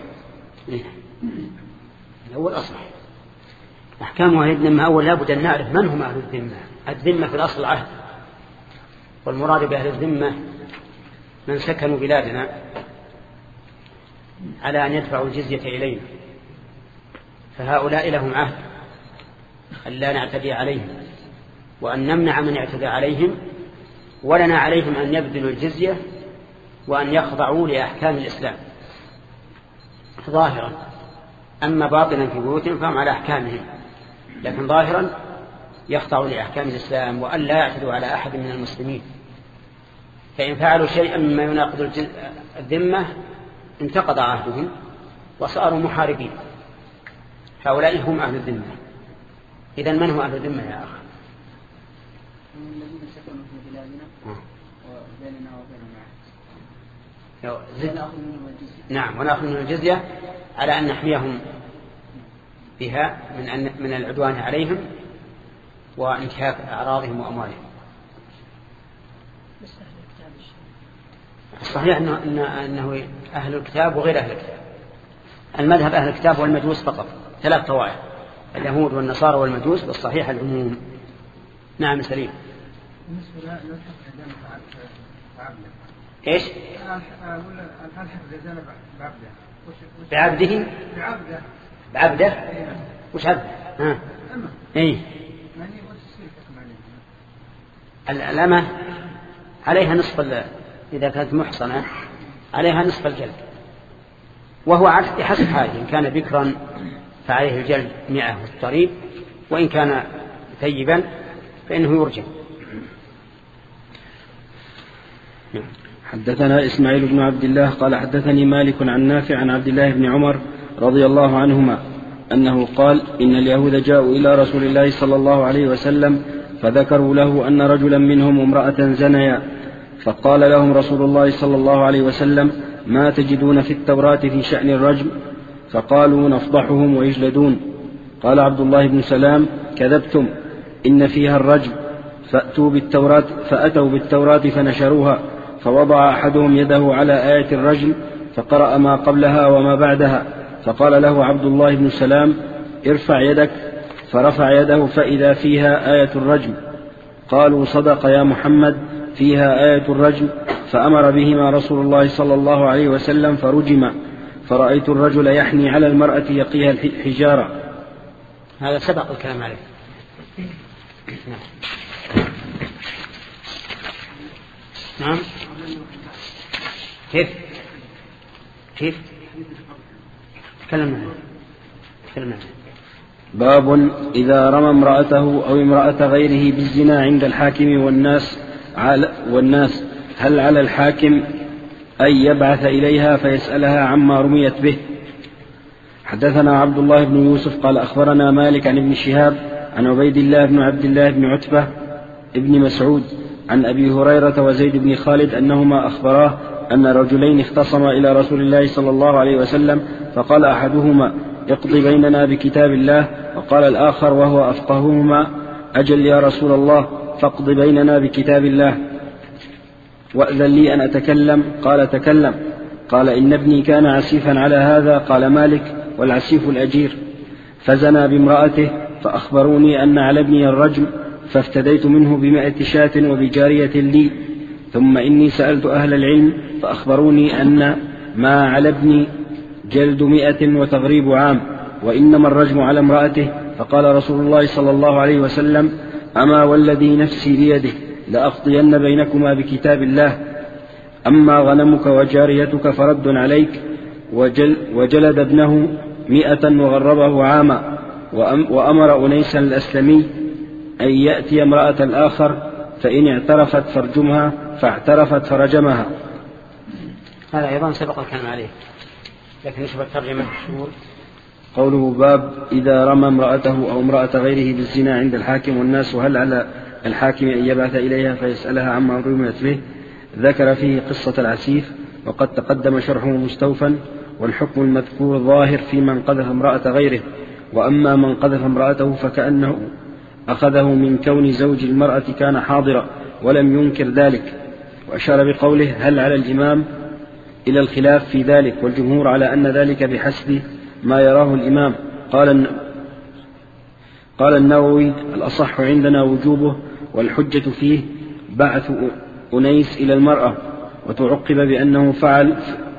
الأول أصح. أحكام أهل الذمة أول لابد أن نعرف من هم أهل الذمة. الذمة في الأصل عهد، والمراد بأهل الذمة من سكنوا بلادنا على أن يدفعوا الجزية إلينا، فهؤلاء لهم عهد أن لا نعتدي عليهم وأن نمنع من يعتدى عليهم، ولنا عليهم أن يبذلوا الجزية وأن يخضعوا لأحكام الإسلام ظاهرا، أما باطنا في بيوتهم فهم على أحكامهم، لكن ظاهرا يخضعوا لأحكام الإسلام وأن لا يعتدوا على أحد من المسلمين. فإن فعلوا شيئا مما يناقض الذمة انتقض عهدهم وصاروا محاربين. هؤلاء هم أهل الذمة. إذن من هو أهل الذمة يا أخي؟ الذين سكنوا في بلادنا وبيننا وبينهم عهد. نعم، ونأخذ منهم الجزية على أن نحميهم بها من أن من العدوان عليهم وانتهاك أعراضهم وأموالهم. الصحيح أنه, أنه أهل الكتاب وغير أهل الكتاب. المذهب أهل الكتاب والمجوس فقط، ثلاث طوائف، اليهود والنصارى والمجوس، والصحيح العموم. نعم سليم. ايش؟ بعبده بعبده بعبده وش عبده؟ ها اي الأمة عليها نصف إذا كانت محصنة عليها نصف الجلد، وهو حسب حاله، إن كان بكرا فعليه الجلد مئة والطريق، وإن كان ثيبا فإنه يرجم. حدثنا إسماعيل بن عبد الله قال حدثني مالك عن نافع عن عبد الله بن عمر رضي الله عنهما أنه قال إن اليهود جاءوا إلى رسول الله صلى الله عليه وسلم فذكروا له أن رجلا منهم امرأة زنيا، فقال لهم رسول الله صلى الله عليه وسلم ما تجدون في التوراة في شأن الرجم؟ فقالوا نفضحهم ويجلدون. قال عبد الله بن سلام كذبتم، إن فيها الرجم. فأتوا بالتوراة فأتوا بالتوراة فنشروها، فوضع أحدهم يده على آية الرجم فقرأ ما قبلها وما بعدها، فقال له عبد الله بن سلام ارفع يدك، فرفع يده فإذا فيها آية الرجم. قالوا صدق يا محمد فيها آية الرجم، فأمر بهما رسول الله صلى الله عليه وسلم فرجما، فرأيت الرجل يحني على المرأة يقيها الحجارة. هذا سبق الكلام عليه. نعم. كيف كيف تكلمنا تكلمنا باب إذا رمى امرأته أو امرأة غيره بالزنا عند الحاكم والناس والناس هل على الحاكم أن يبعث إليها فيسألها عما رميت به؟ حدثنا عبد الله بن يوسف قال أخبرنا مالك عن ابن شهاب عن عبيد الله بن عبد الله بن عتبة ابن مسعود عن أبي هريرة وزيد بن خالد أنهما أخبراه أن رجلين اختصما إلى رسول الله صلى الله عليه وسلم، فقال أحدهما اقض بيننا بكتاب الله، وقال الآخر وهو أفقههما أجل يا رسول الله فاقض بيننا بكتاب الله، وأذن لي أن أتكلم. قال تكلم. قال إن ابني كان عسيفا على هذا. قال مالك والعسيف الأجير. فزنى بامرأته فأخبروني أن على ابني الرجم، فافتديت منه بمائة شاة وبجارية لي، ثم إني سألت أهل العلم فأخبروني أن ما على ابني جلد مئة وتغريب عام، وإنما الرجم على امرأته. فقال رسول الله صلى الله عليه وسلم أما والذي نفسي بيده لأقضين بينكما بكتاب الله، أما غنمك وجاريتك فرد عليك. وجل وجلد ابنه مئة وغربه عاما، وأمر أنيسا الأسلمي أن يأتي امرأة الآخر فإن اعترفت فرجمها، فاعترفت فرجمها. هذا أيضا سبق الكلام عليه، لكن نشوف الترجمة الشهور. قوله باب إذا رمى امرأته أو امرأة غيره بالزنا عند الحاكم والناس هل على الحاكم أن يبعث إليها فيسألها عما رميت به؟ ذكر فيه قصة العسيف، وقد تقدم شرحه مستوفا، والحكم المذكور ظاهر في من قذف امرأة غيره، وأما من قذف امرأته فكأنه أخذه من كون زوج المرأة كان حاضرا ولم ينكر ذلك. وأشار بقوله هل على الإمام إلى الخلاف في ذلك، والجمهور على أن ذلك بحسب ما يراه الإمام. قال قال النووي الأصح عندنا وجوبه، والحجة فيه بعث أنيس إلى المرأة، وتعقب بأنه فعل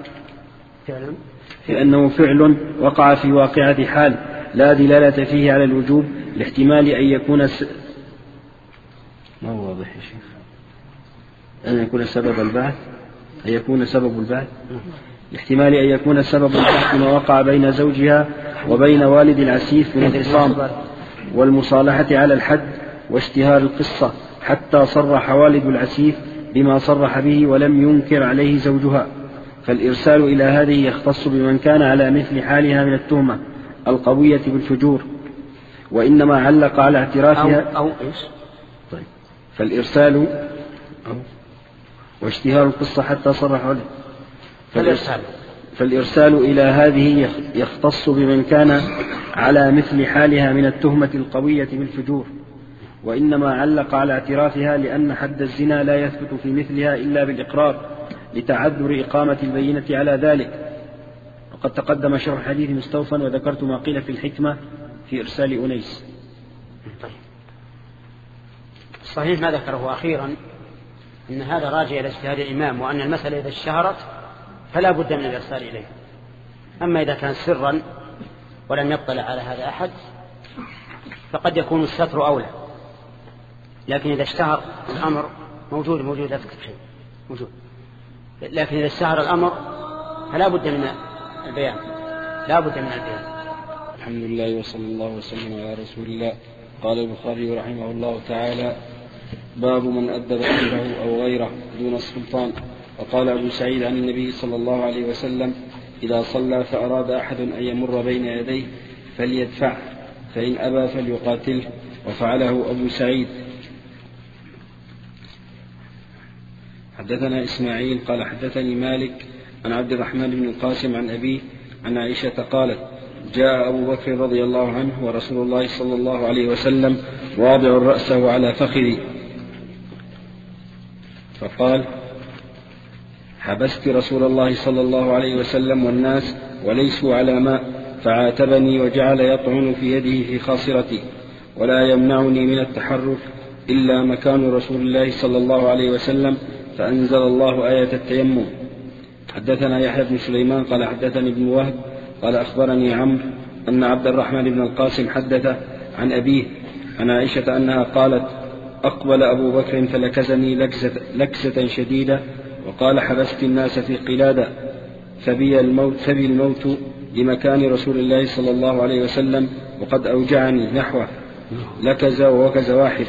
بأنه فعل وقع في واقعة حال لا دلالة فيه على الوجوب، لاحتمال أن يكون س... ما هو واضح يا شيخ أن يكون سبب البعث أن يكون سبب البعث لاحتمال أن يكون سبب البعث ما وقع بين زوجها وبين والد العسيف من الخصام والمصالحة على الحد واشتهار القصة، حتى صرح والد العسيف بما صرح به ولم ينكر عليه زوجها. فالإرسال إلى هذه يختص بمن كان على مثل حالها من التهمة القوية بالفجور، وإنما علق على اعترافها أو, أو إيش؟ طيب. فالإرسال أو واشتهار القصة حتى صرح عليه. فالإرسال فالإرسال إلى هذه يختص بمن كان على مثل حالها من التهمة القوية بالفجور، وإنما علق على اعترافها لأن حد الزنا لا يثبت في مثلها إلا بالإقرار لتعذر إقامة البينة على ذلك. وقد تقدم شرح الحديث مستوفا، وذكرت ما قيل في الحكمة في إرسال أنيس. طيب. صحيح ما ذكره أخيرا أن هذا راجع إلى اجتهاد الإمام، وأن المسألة إذا اشتهرت فلا بد من الإرسال إليه. أما إذا كان سرا ولم يطلع على هذا أحد فقد يكون الستر أولى، لكن إذا اشتهر الأمر موجود موجود لا تكتب شيء موجود، لكن إذا اشتهر الأمر فلا بد من البيان، لا بد من البيان. الحمد لله وصلى الله وسلم على رسول الله. قال البخاري رحمه الله تعالى: باب من أدب أهله أو غيره دون السلطان. وقال أبو سعيد عن النبي صلى الله عليه وسلم: إذا صلى فأراد أحد أن يمر بين يديه فليدفع، فإن أبى فليقاتله، وفعله أبو سعيد. حدثنا إسماعيل قال حدثني مالك عن عبد الرحمن بن القاسم عن أبيه عن عائشة قالت: جاء أبو بكر رضي الله عنه ورسول الله صلى الله عليه وسلم واضع رأسه على فخذي، فقال: حبست رسول الله صلى الله عليه وسلم والناس وليسوا على ماء، فعاتبني وجعل يطعن في يده في خاصرتي، ولا يمنعني من التحرك إلا مكان رسول الله صلى الله عليه وسلم، فأنزل الله آية التيمم. حدثنا يحيى بن سليمان قال حدثني ابن وهب قال أخبرني عمرو أن عبد الرحمن بن القاسم حدث عن أبيه عن عائشة أنها قالت: أقبل أبو بكر فلكزني لكزة, لكزة شديدة، وقال: حبست الناس في قلادة، فبي الموت, فبي الموت لمكان رسول الله صلى الله عليه وسلم، وقد أوجعني نحوه، لكز ووكز واحد.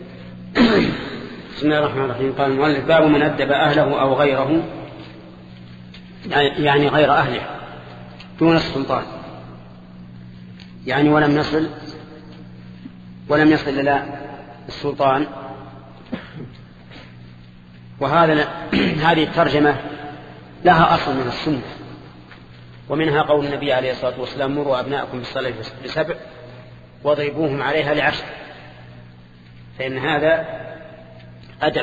بسم الله الرحمن الرحيم. قال المؤلف: باب من أدب أهله أو غيره، يعني غير أهله دون السلطان، يعني ولم يصل ولم يصل إلى السلطان. وهذا هذه الترجمة لها أصل من السنة، ومنها قول النبي عليه الصلاة والسلام: مروا أبناءكم بالصلاة لسبع واضربوهم عليها لعشر، فإن هذا أدب.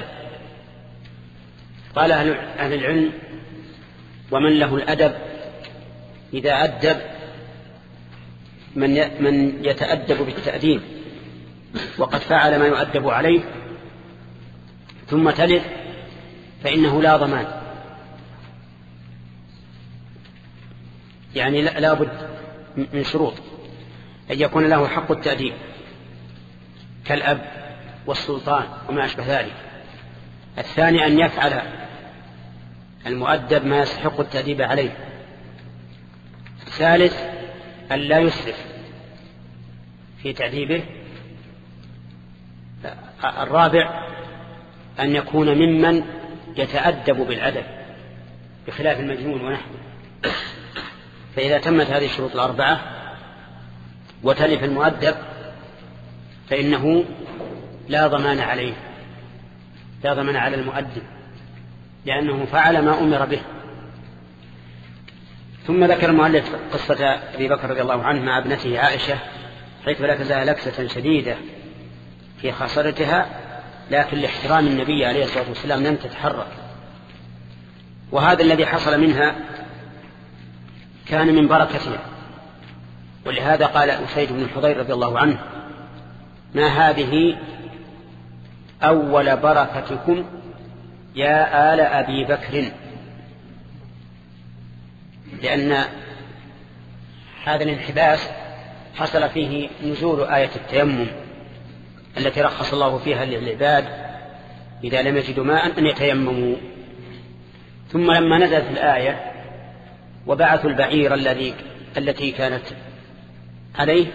قال أهل العلم: ومن له الأدب إذا أدب من من يتأدب بالتأديب وقد فعل ما يؤدب عليه ثم تلف، فإنه لا ضمان، يعني لا بد من شروط: أن يكون له حق التأديب كالأب والسلطان وما أشبه ذلك. الثاني أن يفعل المؤدب ما يستحق التأديب عليه. الثالث أن لا يسرف في تأديبه. الرابع أن يكون ممن يتأدب بالأدب بخلاف المجنون ونحوه. فإذا تمت هذه الشروط الأربعة وتلف المؤدب فإنه لا ضمان عليه، لا ضمان على المؤدب، لأنه فعل ما أمر به. ثم ذكر المؤلف قصة أبي بكر رضي الله عنه مع ابنته عائشة، حيث لكزها لكسة شديدة في خاصرتها، لكن لاحترام النبي عليه الصلاة والسلام لم تتحرك. وهذا الذي حصل منها كان من بركتها، ولهذا قال أسيد بن الحضير رضي الله عنه: ما هذه أول بركتكم يا آل أبي بكر، لأن هذا الانحباس حصل فيه نزول آية التيمم التي رخص الله فيها للعباد إذا لم يجدوا ماء أن يتيمموا. ثم لما نزلت الآية وبعثوا البعير الذي التي كانت عليه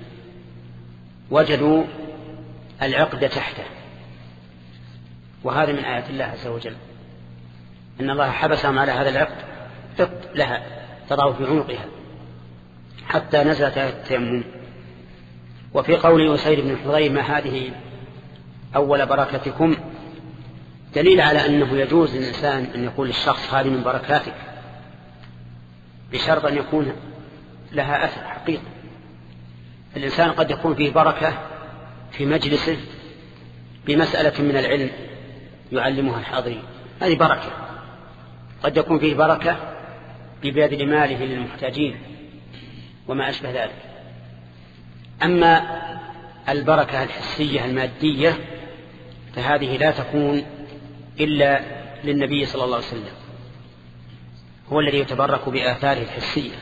وجدوا العقد تحته، وهذا من آيات الله عز وجل، إن الله حبسهم على هذا العقد لها تضع في عنقها حتى نزلت آية التيمم. وفي قول أسيد بن الحضير: ما هذه أول بركتكم، دليل على أنه يجوز للإنسان أن يقول للشخص: هذه من بركاتك، بشرط أن يكون لها أثر حقيقي. الإنسان قد يكون فيه بركة في مجلسه بمسألة من العلم يعلمها الحاضرين، هذه بركة. قد يكون فيه بركة ببذل ماله للمحتاجين وما أشبه ذلك. أما البركة الحسية المادية فهذه لا تكون إلا للنبي صلى الله عليه وسلم، هو الذي يتبرك بآثاره الحسية.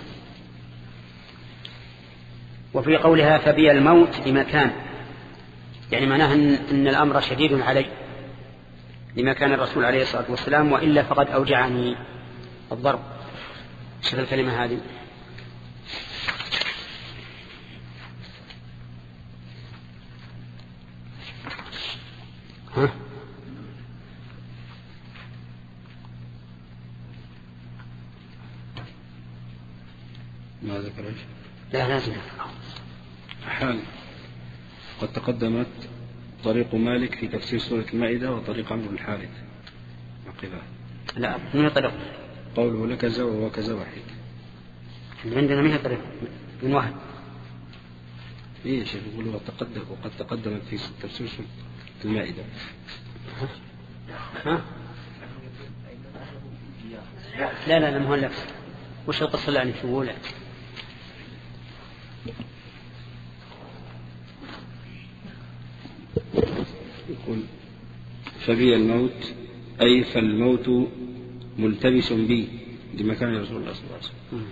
وفي قولها: فبي الموت بمكان، يعني معناها أن الأمر شديد علي، لما كان الرسول عليه الصلاة والسلام، وإلا فقد أوجعني الضرب. شوف الكلمة هذه، ها؟ ما ذكرت؟ لا لازم. حال قد تقدمت طريق مالك في تفسير سورة المائدة وطريق عمرو بن الحارث عقبها. لا من طريق قوله لك زوى وكذا واحد. عندنا من طريق من واحد. إيه يا شيخ يقول وقد تقدم وقد تقدمت في تفسير سورة المائدة. ها؟ لا لا لا مهلك. وش القصة اللي يعني تقولها؟ يقول فبي الموت أي فالموت ملتبس بي لمكان رسول الله صلى الله عليه وسلم.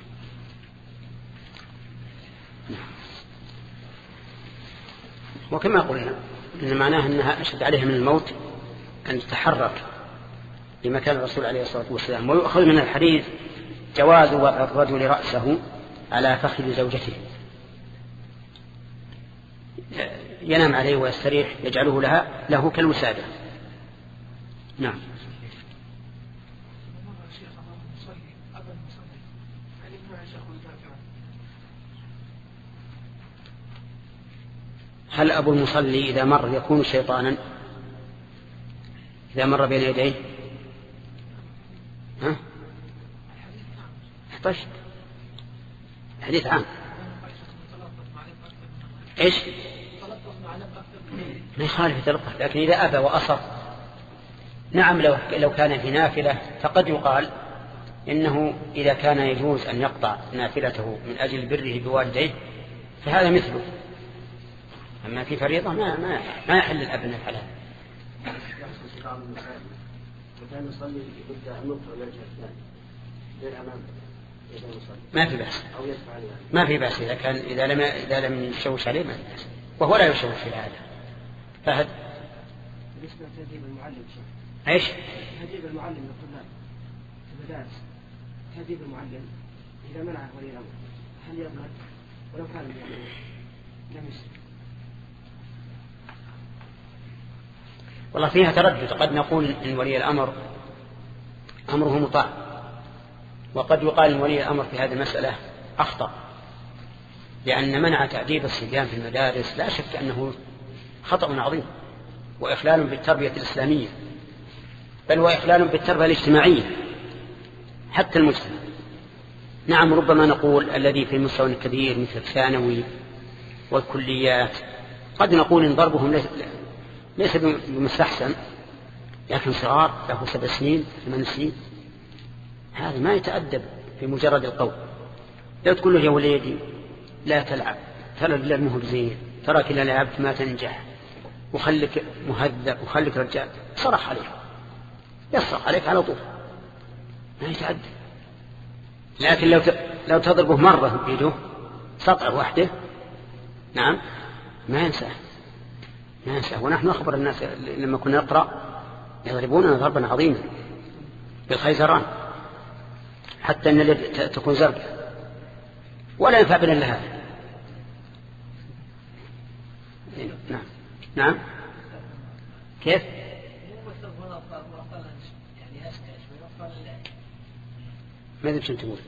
وكما قلنا إن معناها أنها أشد عليها من الموت أن تتحرك لمكان الرسول عليه الصلاة والسلام. ويؤخذ من الحديث جواز وضع الرجل رأسه على فخذ زوجته ينام عليه ويستريح، يجعله لها له كالوسادة. نعم. هل أبو المصلي إذا مر يكون شيطانا إذا مر بين يديه؟ ها؟ طيب حديث عام. إيش؟ ما يخالف يتلطف، لكن إذا أبى وأصر نعم. لو لو كان في نافلة فقد يقال إنه إذا كان يجوز أن يقطع نافلته من أجل بره بوالديه فهذا مثله. أما في فريضة ما ما ما يحل الأب أن يفعل هذا. وكان يصلي ضد النطق من الجهة الثانية للأمام ما في بأس، أو يدفع عليها ما في بأس إذا كان إذا لم إذا لم يشوش عليه ما في بأس، وهو لا يشوش في هذا. فهد بالنسبة لتهذيب المعلم شيخ. إيش؟ تهذيب المعلم للطلاب في المدارس، تهذيب المعلم إذا منع ولي الأمر هل يضمن ولو كان يعني لم يسلم؟ والله فيها تردد. قد نقول إن ولي الأمر أمره مطاع، وقد يقال إن ولي الأمر في هذه المسألة أخطأ، لأن منع تأديب الصبيان في المدارس لا شك أنه خطأ عظيم وإخلال بالتربية الإسلامية، بل وإخلال بالتربية الاجتماعية حتى المجتمع. نعم ربما نقول الذي في المستوى الكبير مثل الثانوي والكليات قد نقول إن ضربهم ليس, ليس بمستحسن، لكن صغار له سبع سنين ثمان سنين هذا ما يتأدب في مجرد القول. لا تقول له يا وليدي لا تلعب، ترى المهم زين، تراك إذا لعبت ما تنجح، وخلك مهذب وخلك رجال. صرخ عليك، يصرخ عليك على طول، ما يتعدى. لكن لو لو تضربه مرة بيده سطع واحدة نعم ما ينساه ما ينساه. ونحن أخبر الناس لما كنا نقرأ يضربوننا ضربا عظيما بالخيزران حتى أن اليد تكون زرقاء ولا ينفع بنا إلا هذا. نعم نعم. كيف؟ ماذا بشن تقول؟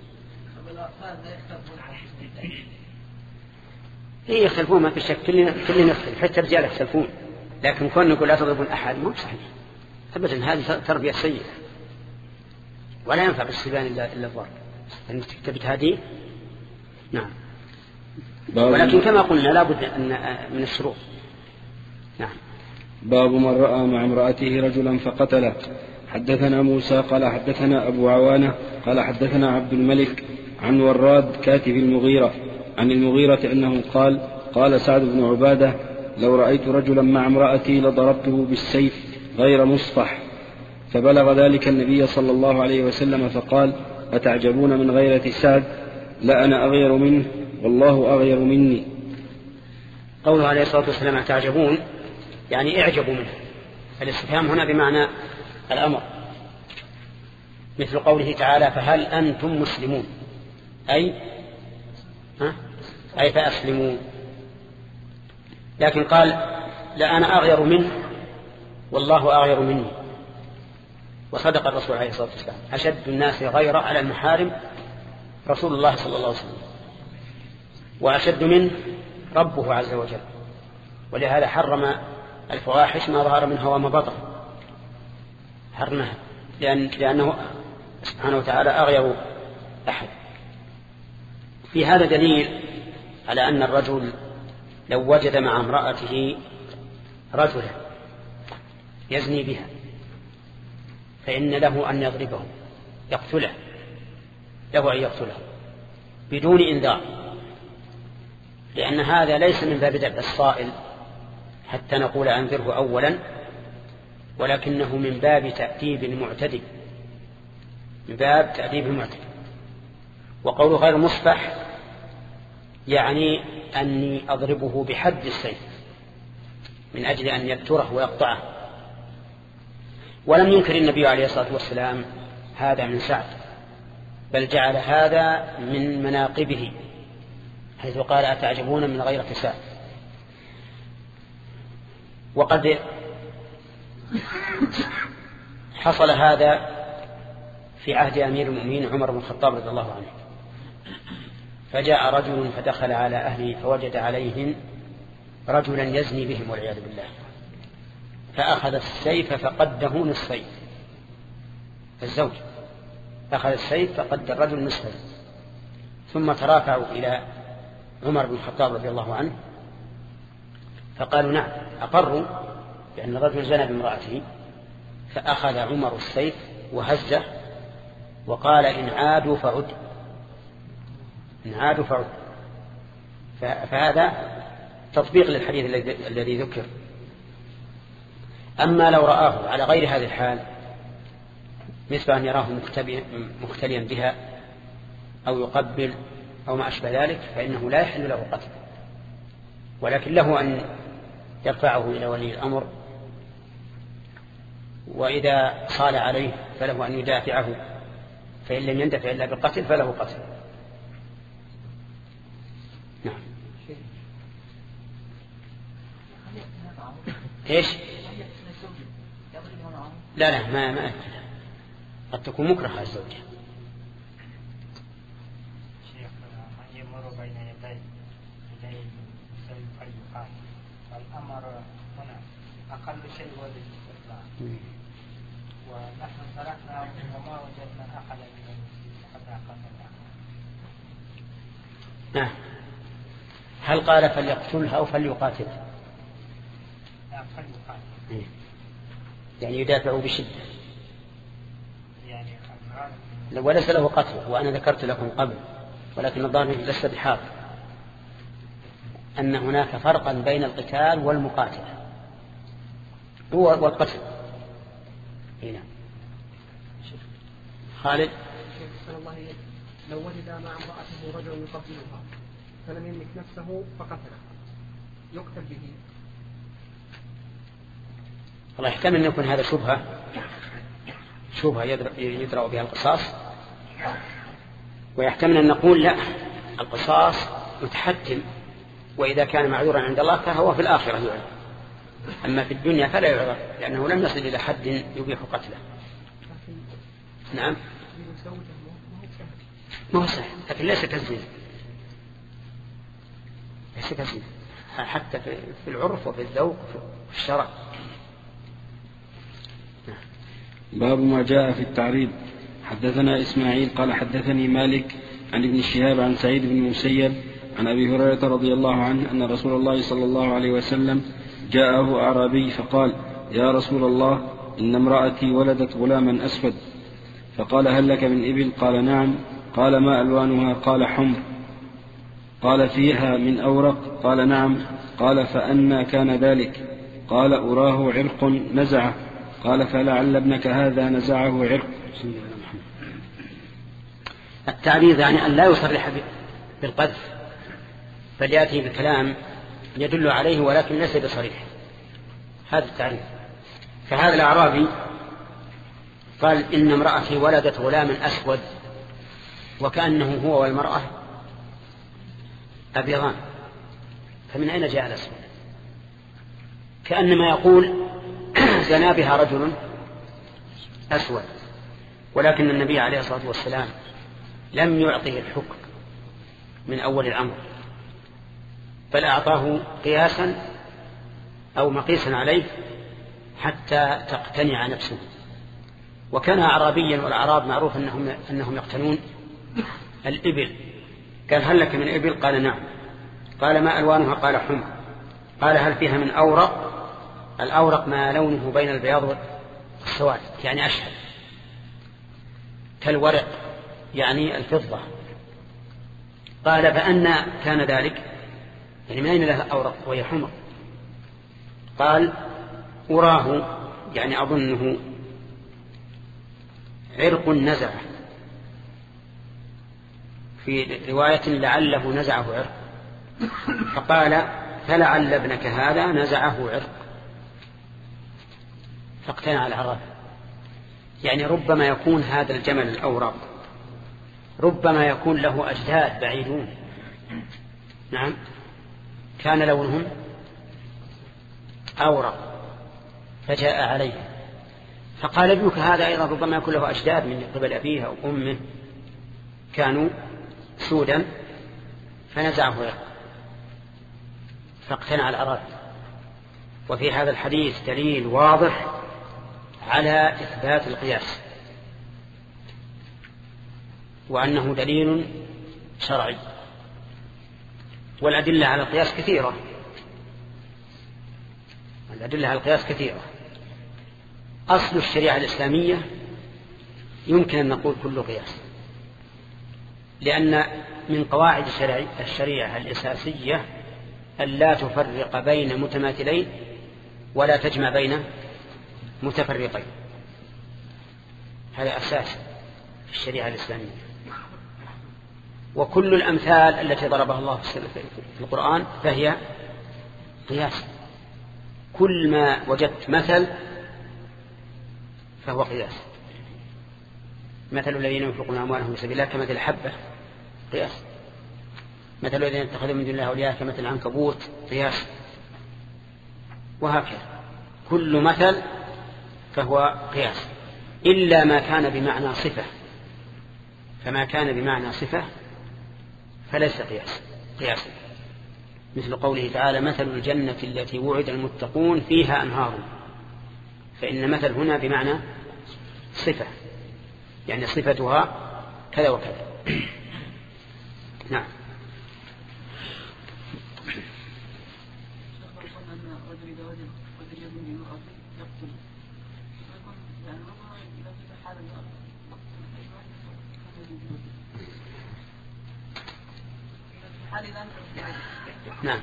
هي يختلفون ما في شك، كلنا كلنا نختلف، حتى الرجال يختلفون، لكن كون نقول لا تضربون أحد مو صحيح أبدا. هذه تربية سيئة ولا ينفع بالصبيان إلا إلا الضرب. أن تكتب هذه نعم، ولكن كما قلنا لا بد من الشروط. نعم. باب من رأى مع امرأته رجلا فقتله. حدثنا موسى قال حدثنا أبو عوانة قال حدثنا عبد الملك عن وراد كاتب المغيرة عن المغيرة أنه قال قال سعد بن عبادة لو رأيت رجلا مع امرأتي لضربته بالسيف غير مصفح. فبلغ ذلك النبي صلى الله عليه وسلم فقال أتعجبون من غيرة سعد؟ لا أنا أغير منه والله أغير مني. قوله عليه الصلاة والسلام أتعجبون يعني اعجبوا منه. الاستفهام هنا بمعنى الأمر، مثل قوله تعالى فهل أنتم مسلمون، أي ها؟ أي فأسلموا. لكن قال لا أنا أغير منه والله أغير مني، وصدق الرسول عليه الصلاة والسلام، أشد الناس غيرة على المحارم رسول الله صلى الله عليه وسلم، وأشد منه ربه عز وجل، ولهذا حرم الفواحش ما ظهر منها وما بطن، حرمها لأن لأنه سبحانه وتعالى أغير أحد. في هذا دليل على أن الرجل لو وجد مع امرأته رجلا يزني بها فإن له أن يضربه يقتله، له أن يقتله بدون إنذار، لأن هذا ليس من باب دفع الصائل حتى نقول أنذره أولا، ولكنه من باب تأديب المعتدي، من باب تأديب المعتدي. وقوله غير مصفح يعني أني أضربه بحد السيف من أجل أن يبتره ويقطعه. ولم ينكر النبي عليه الصلاة والسلام هذا من سعد، بل جعل هذا من مناقبه، حيث قال أتعجبون من غير سعد. وقد حصل هذا في عهد أمير المؤمنين عمر بن الخطاب رضي الله عنه، فجاء رجل فدخل على أهله فوجد عليهم رجلا يزني بهم والعياذ بالله، فأخذ السيف فقده نصفين، الزوج أخذ السيف فقد الرجل نصفين، ثم ترافعوا إلى عمر بن الخطاب رضي الله عنه فقالوا نعم، أقروا لأن الرجل زنى بامرأته، فأخذ عمر السيف وهزه وقال إن عادوا فعد، إن عادوا فعد. فهذا تطبيق للحديث الذي ذكر. أما لو رآه على غير هذه الحال مثل أن يراه مختليا بها أو يقبل أو ما أشبه ذلك فإنه لا يحل له قتل، ولكن له أن يرفعه إلى ولي الأمر، وإذا صال عليه فله أن يدافعه، فإن لم يندفع إلا بالقتل فله قتل. نعم. إيش؟ لا لا ما ما قد تكون مكرهة الزوجة. شيخ من يمر بين يديه يديه سيقال والأمر هنا أقل شيء هو الاستطلاع، ونحن تركنا وما وجدنا أحد من حتى قتلنا. نعم. هل قال فليقتلها أو فليقاتلها؟ لا فليقاتل، يعني يدافع بشدة، يعني وليس له قتل. وأنا ذكرت لكم قبل ولكن الظاهر لست بحاضر أن هناك فرقا بين القتال والمقاتلة هو والقتل. هنا خالد لو وجد مع امرأته رجل يقبلها فلم يملك نفسه فقتله يقتل به؟ والله يحتمل أن يكون هذا شبهة شبهة يدرأ بها القصاص، ويحتمل أن نقول لا، القصاص متحتم، وإذا كان معذورا عند الله فهو في الآخرة يعذر، أما في الدنيا فلا يعذر لأنه لم يصل إلى حد يبيح قتله. نعم ما هو سهل، لكن ليس كالزنا، ليس كالزنا حتى في العرف وفي الذوق وفي الشرع. باب ما جاء في التعريض. حدثنا إسماعيل قال حدثني مالك عن ابن شهاب عن سعيد بن المسيب عن أبي هريرة رضي الله عنه أن رسول الله صلى الله عليه وسلم جاءه أعرابي فقال يا رسول الله إن امرأتي ولدت غلاما أسود، فقال هل لك من إبل؟ قال نعم. قال ما ألوانها؟ قال حمر. قال فيها من أورق؟ قال نعم. قال فأنى كان ذلك؟ قال أراه عرق نزعه. قال فلعل ابنك هذا نزعه عرق. التعريض يعني أن لا يصرح بالقذف، بل يأتي بكلام يدل عليه ولكن ليس بصريح، هذا التعريض. فهذا الأعرابي قال إن امرأتي ولدت غلاما أسود وكأنه هو والمرأة أبيضان، فمن أين جاء الأسود؟ كأنما يقول زنا بها رجل أسود، ولكن النبي عليه الصلاة والسلام لم يعطه الحكم من أول الأمر، بل أعطاه قياسا أو مقيسا عليه حتى تقتنع نفسه. وكان أعرابيا، والأعراب معروف أنهم, أنهم يقتنون الإبل. قال هل لك من إبل؟ قال نعم. قال ما ألوانها؟ قال حمر. قال هل فيها من أورق؟ الأورق ما لونه بين البياض والسواد يعني أشهر، كالورق يعني الفضة. قال فأنا كان ذلك؟ يعني من أين لها أورق وهي حمر؟ قال أراه يعني أظنه عرق نزعه، في رواية لعله نزعه عرق. فقال فلعل ابنك هذا نزعه عرق، فاقتنع العرب. يعني ربما يكون هذا الجمل الأورق ربما يكون له أجداد بعيدون، نعم، كان لونهم أورق فجاء عليه، فقال ابنك هذا أيضا ربما يكون له أجداد من قبل أبيه أو أمه كانوا سودا فنزعه عرق، فاقتنع العرب. وفي هذا الحديث دليل واضح على إثبات القياس، وأنه دليل شرعي. والأدلة على القياس كثيرة، الأدلة على القياس كثيرة. أصل الشريعة الإسلامية يمكن أن نقول كل قياس، لأن من قواعد الشريعة الأساسية أن لا تفرق بين متماثلين ولا تجمع بين متفرقين. هذا أساس في الشريعة الإسلامية. وكل الأمثال التي ضربها الله في القرآن فهي قياس. كل ما وجدت مثل فهو قياس. مثل الذين ينفقون أموالهم في سبيل الله كمثل حبة، قياس. مثل الذين اتخذوا من دون الله أولياء كمثل العنكبوت، قياس. وهكذا كل مثل فهو قياس، إلا ما كان بمعنى صفة، فما كان بمعنى صفة فليس قياس قياسا. مثل قوله تعالى مثل الجنة التي وعد المتقون فيها أنهار، فإن مثل هنا بمعنى صفة، يعني صفتها كذا وكذا. نعم. نعم.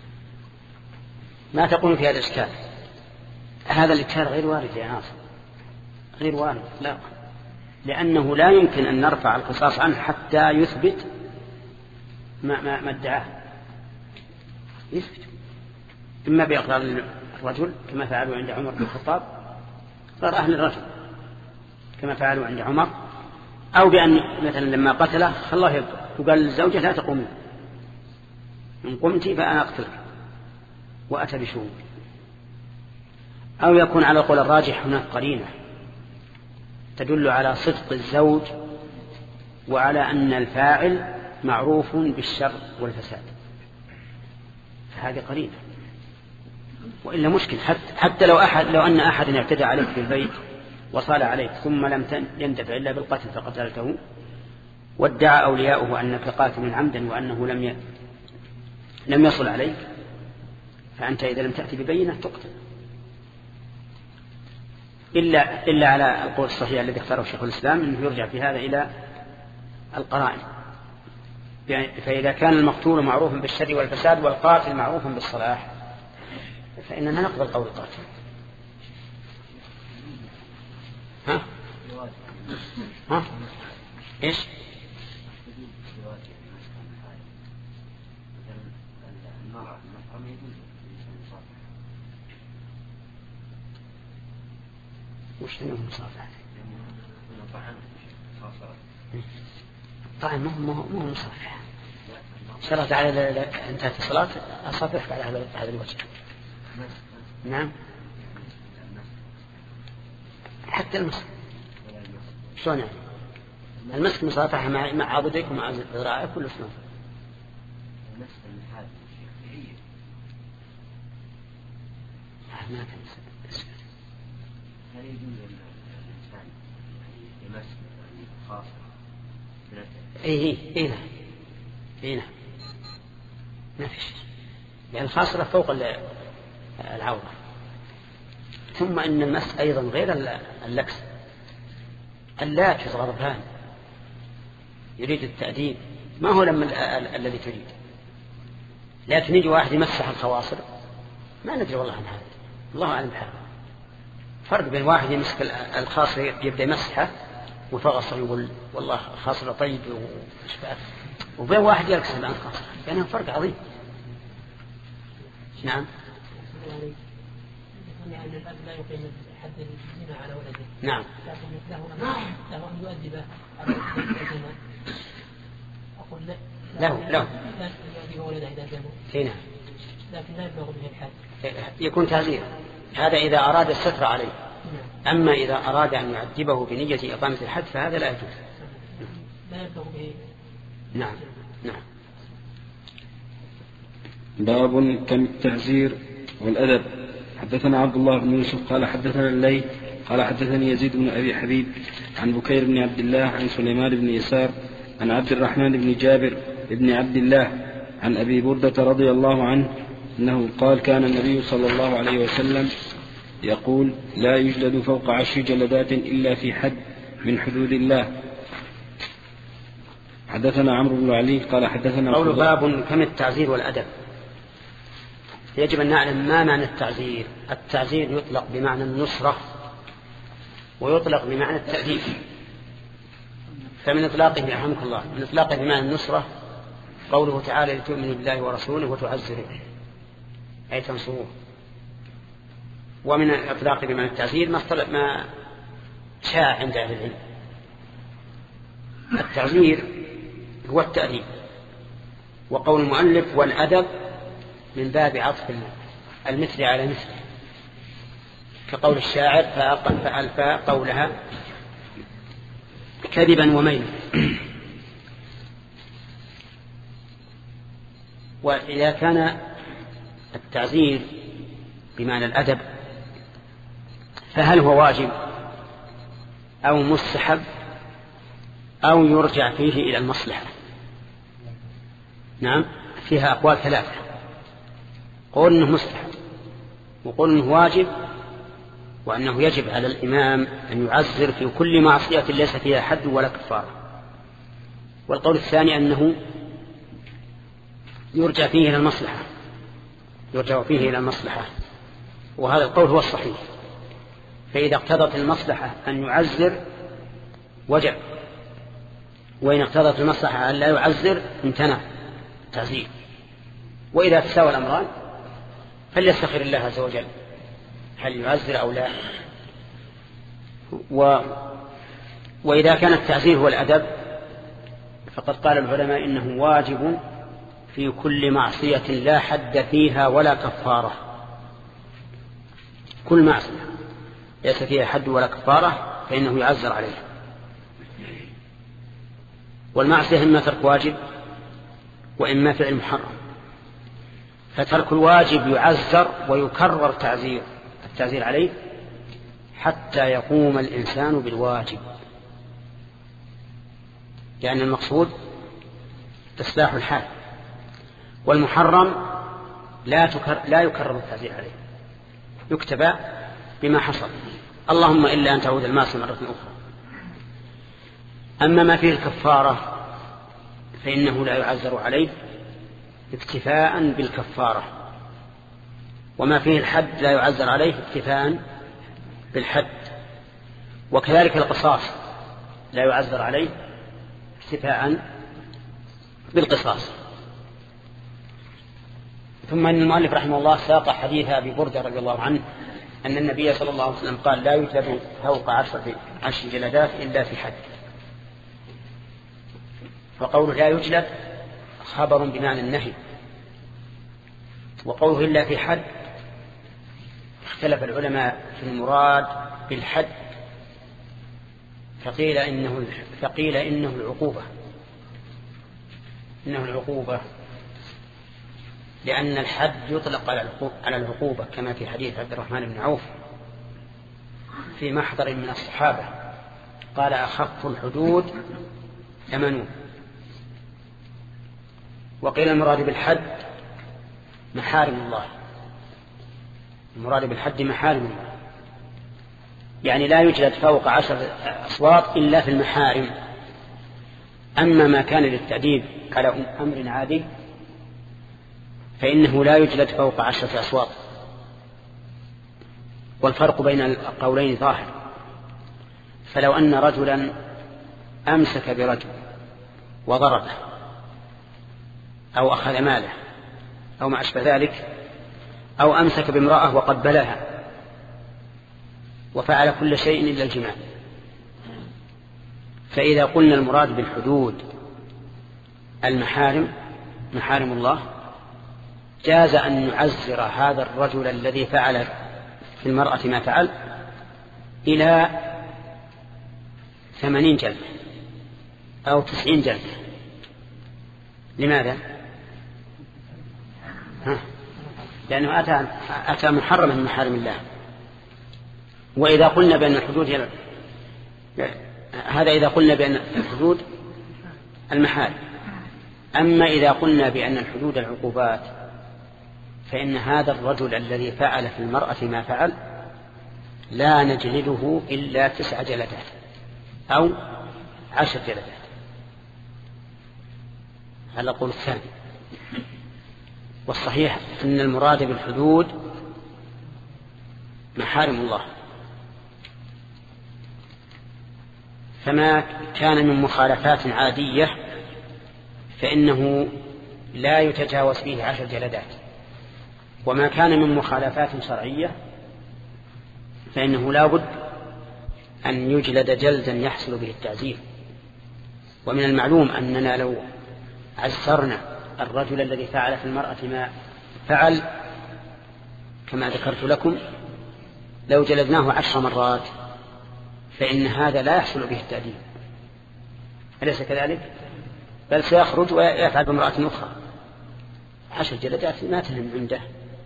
ما تقول في هذا الإشكال؟ هذا الإشكال غير وارد يا ناصر، غير وارد، لا، لأنه لا يمكن أن نرفع القصاص عنه حتى يثبت ما, ما, ما ادعاه، يثبت إما بإقرار الرجل كما فعلوا عند عمر بن الخطاب، إقرار أهل الرجل كما فعلوا عند عمر، أو بأن مثلا لما قتله الله يبقى وقال للزوجة لا تقومي، إن قمت فأنا أقتلك، وأتى بشهود. أو يكون على القول الراجح هناك قرينة تدل على صدق الزوج وعلى أن الفاعل معروف بالشر والفساد، فهذه قرينة. وإلا مشكل، حتى, حتى لو, أحد لو أن أحد اعتدى عليك في البيت وصال عليك ثم لم يندفع إلا بالقتل فقتلته، وادعى أولياؤه أنك قاتل عمدا وأنه لم ي... لم يصل عليك، فأنت إذا لم تأتي ببينة تقتل، إلا, إلا على القول الصحيح الذي اختاره شيخ الإسلام أنه يرجع في هذا إلى القرائن. يعني فإذا كان المقتول معروفا بالشر والفساد والقاتل معروفا بالصلاح فإننا نقبل قول القاتل. ها؟ ها؟ إيش؟ وش هنا المصافحة؟ طبعا مو مو مو مصافحة. شرط على انتهت الصلاة أصافحك على هذا هذا الوجه. نعم. حتى المسك. شلون يعني؟ المسك مصافحة مع مع عضدك ومع ذراعك كله شلون؟ ما تنسى. هل يجوز الإنسان يمسك خاصة؟ إيه إيه إيه نعم إيه نعم ما في شيء يعني الخاصرة فوق العورة. ثم إن المس أيضا غير اللكس. اللاكس غضبان يريد التأديب ما هو لما الذي تريد. لكن يجي واحد يمسح الخواصر ما ندري والله عن هذا الله أعلم بحاله. فرق بين واحد يمسك الخاصر يبدأ يمسحه وفغصر يقول والله خاصر طيب وشفاف وبين واحد يركز الآن خاصر يعني فرق عظيم. نعم. يعني الأب لا يقيم حد الزنا على ولده. نعم. لكن له أن له أن يؤدب على الزنا. أقول لا. له له. لا يؤدب ولده إذا زنا. نعم. لكن لا يبلغ به الحد. يكون تعزير. هذا إذا أراد الستر عليه. أما إذا أراد أن يعذبه بنية إقامة الحد فهذا لا يجوز. لا يبلغ به. نعم نعم. باب كم التعزير والأدب. حدثنا عبد الله بن يوسف قال حدثنا الليث قال حدثني يزيد بن أبي حبيب عن بكير بن عبد الله عن سليمان بن يسار عن عبد الرحمن بن جابر بن عبد الله عن أبي بردة رضي الله عنه أنه قال كان النبي صلى الله عليه وسلم يقول لا يجلد فوق عشر جلدات إلا في حد من حدود الله. حدثنا عمرو بن علي قال حدثنا قول باب كم التعزير والأدب. يجب أن نعلم ما معنى التعزير. التعزير يطلق بمعنى النصرة ويطلق بمعنى التأديب. فمن إطلاقه رحمك الله من إطلاقه بمعنى النصرة قوله تعالى لتؤمنوا بالله ورسوله وتعزروه أي تنصروه. ومن إطلاقه بمعنى التعزير ما ما شاع عند أهل العلم. التعزير هو التأديب. وقول المؤلف والأدب من باب عطف المثل على مثل كقول الشاعر فألفى قولها كذبا وميلا. وإذا كان التعزير بمعنى الأدب فهل هو واجب أو مستحب أو يرجع فيه إلى المصلحة؟ نعم فيها أقوال ثلاثة. قول إنه مستحب وقول إنه واجب وأنه يجب على الإمام أن يعزر في كل معصية ليس فيها حد ولا كفارة. والقول الثاني أنه يرجع فيه إلى المصلحة يرجع فيه إلى المصلحة وهذا القول هو الصحيح. فإذا اقتضت المصلحة أن يعزر وجب وإن اقتضت المصلحة أن لا يعزر امتنع تعزير. وإذا تساوى الأمران فليستخير الله عز وجل هل يعزر أو لا. و وإذا كان التعزير هو الأدب فقد قال العلماء إنه واجب في كل معصية لا حد فيها ولا كفارة. كل معصية ليس فيها حد ولا كفارة فإنه يعزر عليه. والمعصية إما ترك واجب وإما فعل محرم. فترك الواجب يعزر ويكرر تعزير التعزير عليه حتى يقوم الإنسان بالواجب لأن المقصود إصلاح الحال. والمحرم لا, تكر لا يكرر التعزير عليه يكتب بما حصل اللهم إلا أن تعود المعصية مرة أخرى. أما ما فيه الكفارة فإنه لا يعزر عليه اكتفاء بالكفارة وما فيه الحد لا يعزر عليه اكتفاء بالحد. وكذلك القصاص لا يعزر عليه اكتفاء بالقصاص. ثم أن المؤلف رحمه الله ساق حديث أبي بردة رضي الله عنه أن النبي صلى الله عليه وسلم قال لا يجلد فوق عشرة عشر جلدات إلا في حد. فقوله لا يجلد خبر بمعنى النهي، وقوله إلا في حد اختلف العلماء في المراد بالحد، فقيل إنه, فقيل إنه العقوبة إنه العقوبة لأن الحد يطلق على العقوبة كما في حديث عبد الرحمن بن عوف في محضر من الصحابة قال أخف الحدود ثمانون. وقيل المراد بالحد محارم الله، المراد بالحد محارم الله، يعني لا يوجد فوق عشر أصوات إلا في المحارم. أما ما كان للتأديب على أمر عادي فإنه لا يجلد فوق عشرة أصوات. والفرق بين القولين ظاهر، فلو أن رجلا أمسك برجل وضربه أو أخذ ماله أو ما أشبه ذلك، أو أمسك بامرأة وقبلها وفعل كل شيء إلا الجماع، فإذا قلنا المراد بالحدود المحارم محارم الله جاز أن نعزر هذا الرجل الذي فعل في المرأة ما فعل إلى ثمانين جلدة أو تسعين جلدة. لماذا؟ ها؟ لأنه أتى, أتى محرما من محارم الله. وإذا قلنا بأن الحدود هي هذا إذا قلنا بأن الحدود المحارم. أما إذا قلنا بأن الحدود العقوبات فإن هذا الرجل الذي فعل في المرأة ما فعل لا نجلده إلا تسع جلدات أو عشر جلدات على قول الثاني. والصحيح أن المراد بالحدود محارم الله، فما كان من مخالفات عادية فإنه لا يتجاوز فيه عشر جلدات، وما كان من مخالفات شرعية فإنه لا بد أن يجلد جلدا يحصل به التعزير. ومن المعلوم أننا لو عزرنا الرجل الذي فعل في المرأة ما فعل كما ذكرت لكم لو جلدناه عشر مرات فإن هذا لا يحصل به التأديب، أليس كذلك؟ بل سيخرج ويفعل بامرأة أخرى. عشر جلدات ما تهم عنده.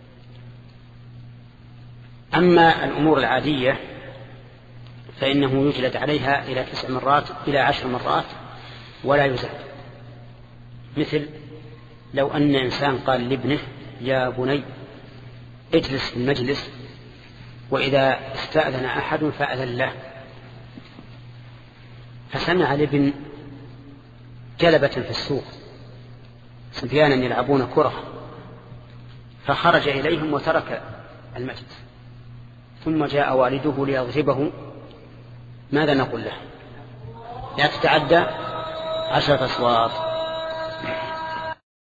أما الأمور العادية فإنه يجلد عليها إلى تسع مرات إلى عشر مرات ولا يزاد. مثل لو أن إنسان قال لابنه يا بني اجلس في المجلس، وإذا استأذن أحد فأذن له، فسمع الابن جلبة في السوق صبيانا يلعبون كرة فخرج إليهم وترك المجلس، ثم جاء والده ليضربه، ماذا نقول له؟ لا تتعدى عشرة أصوات.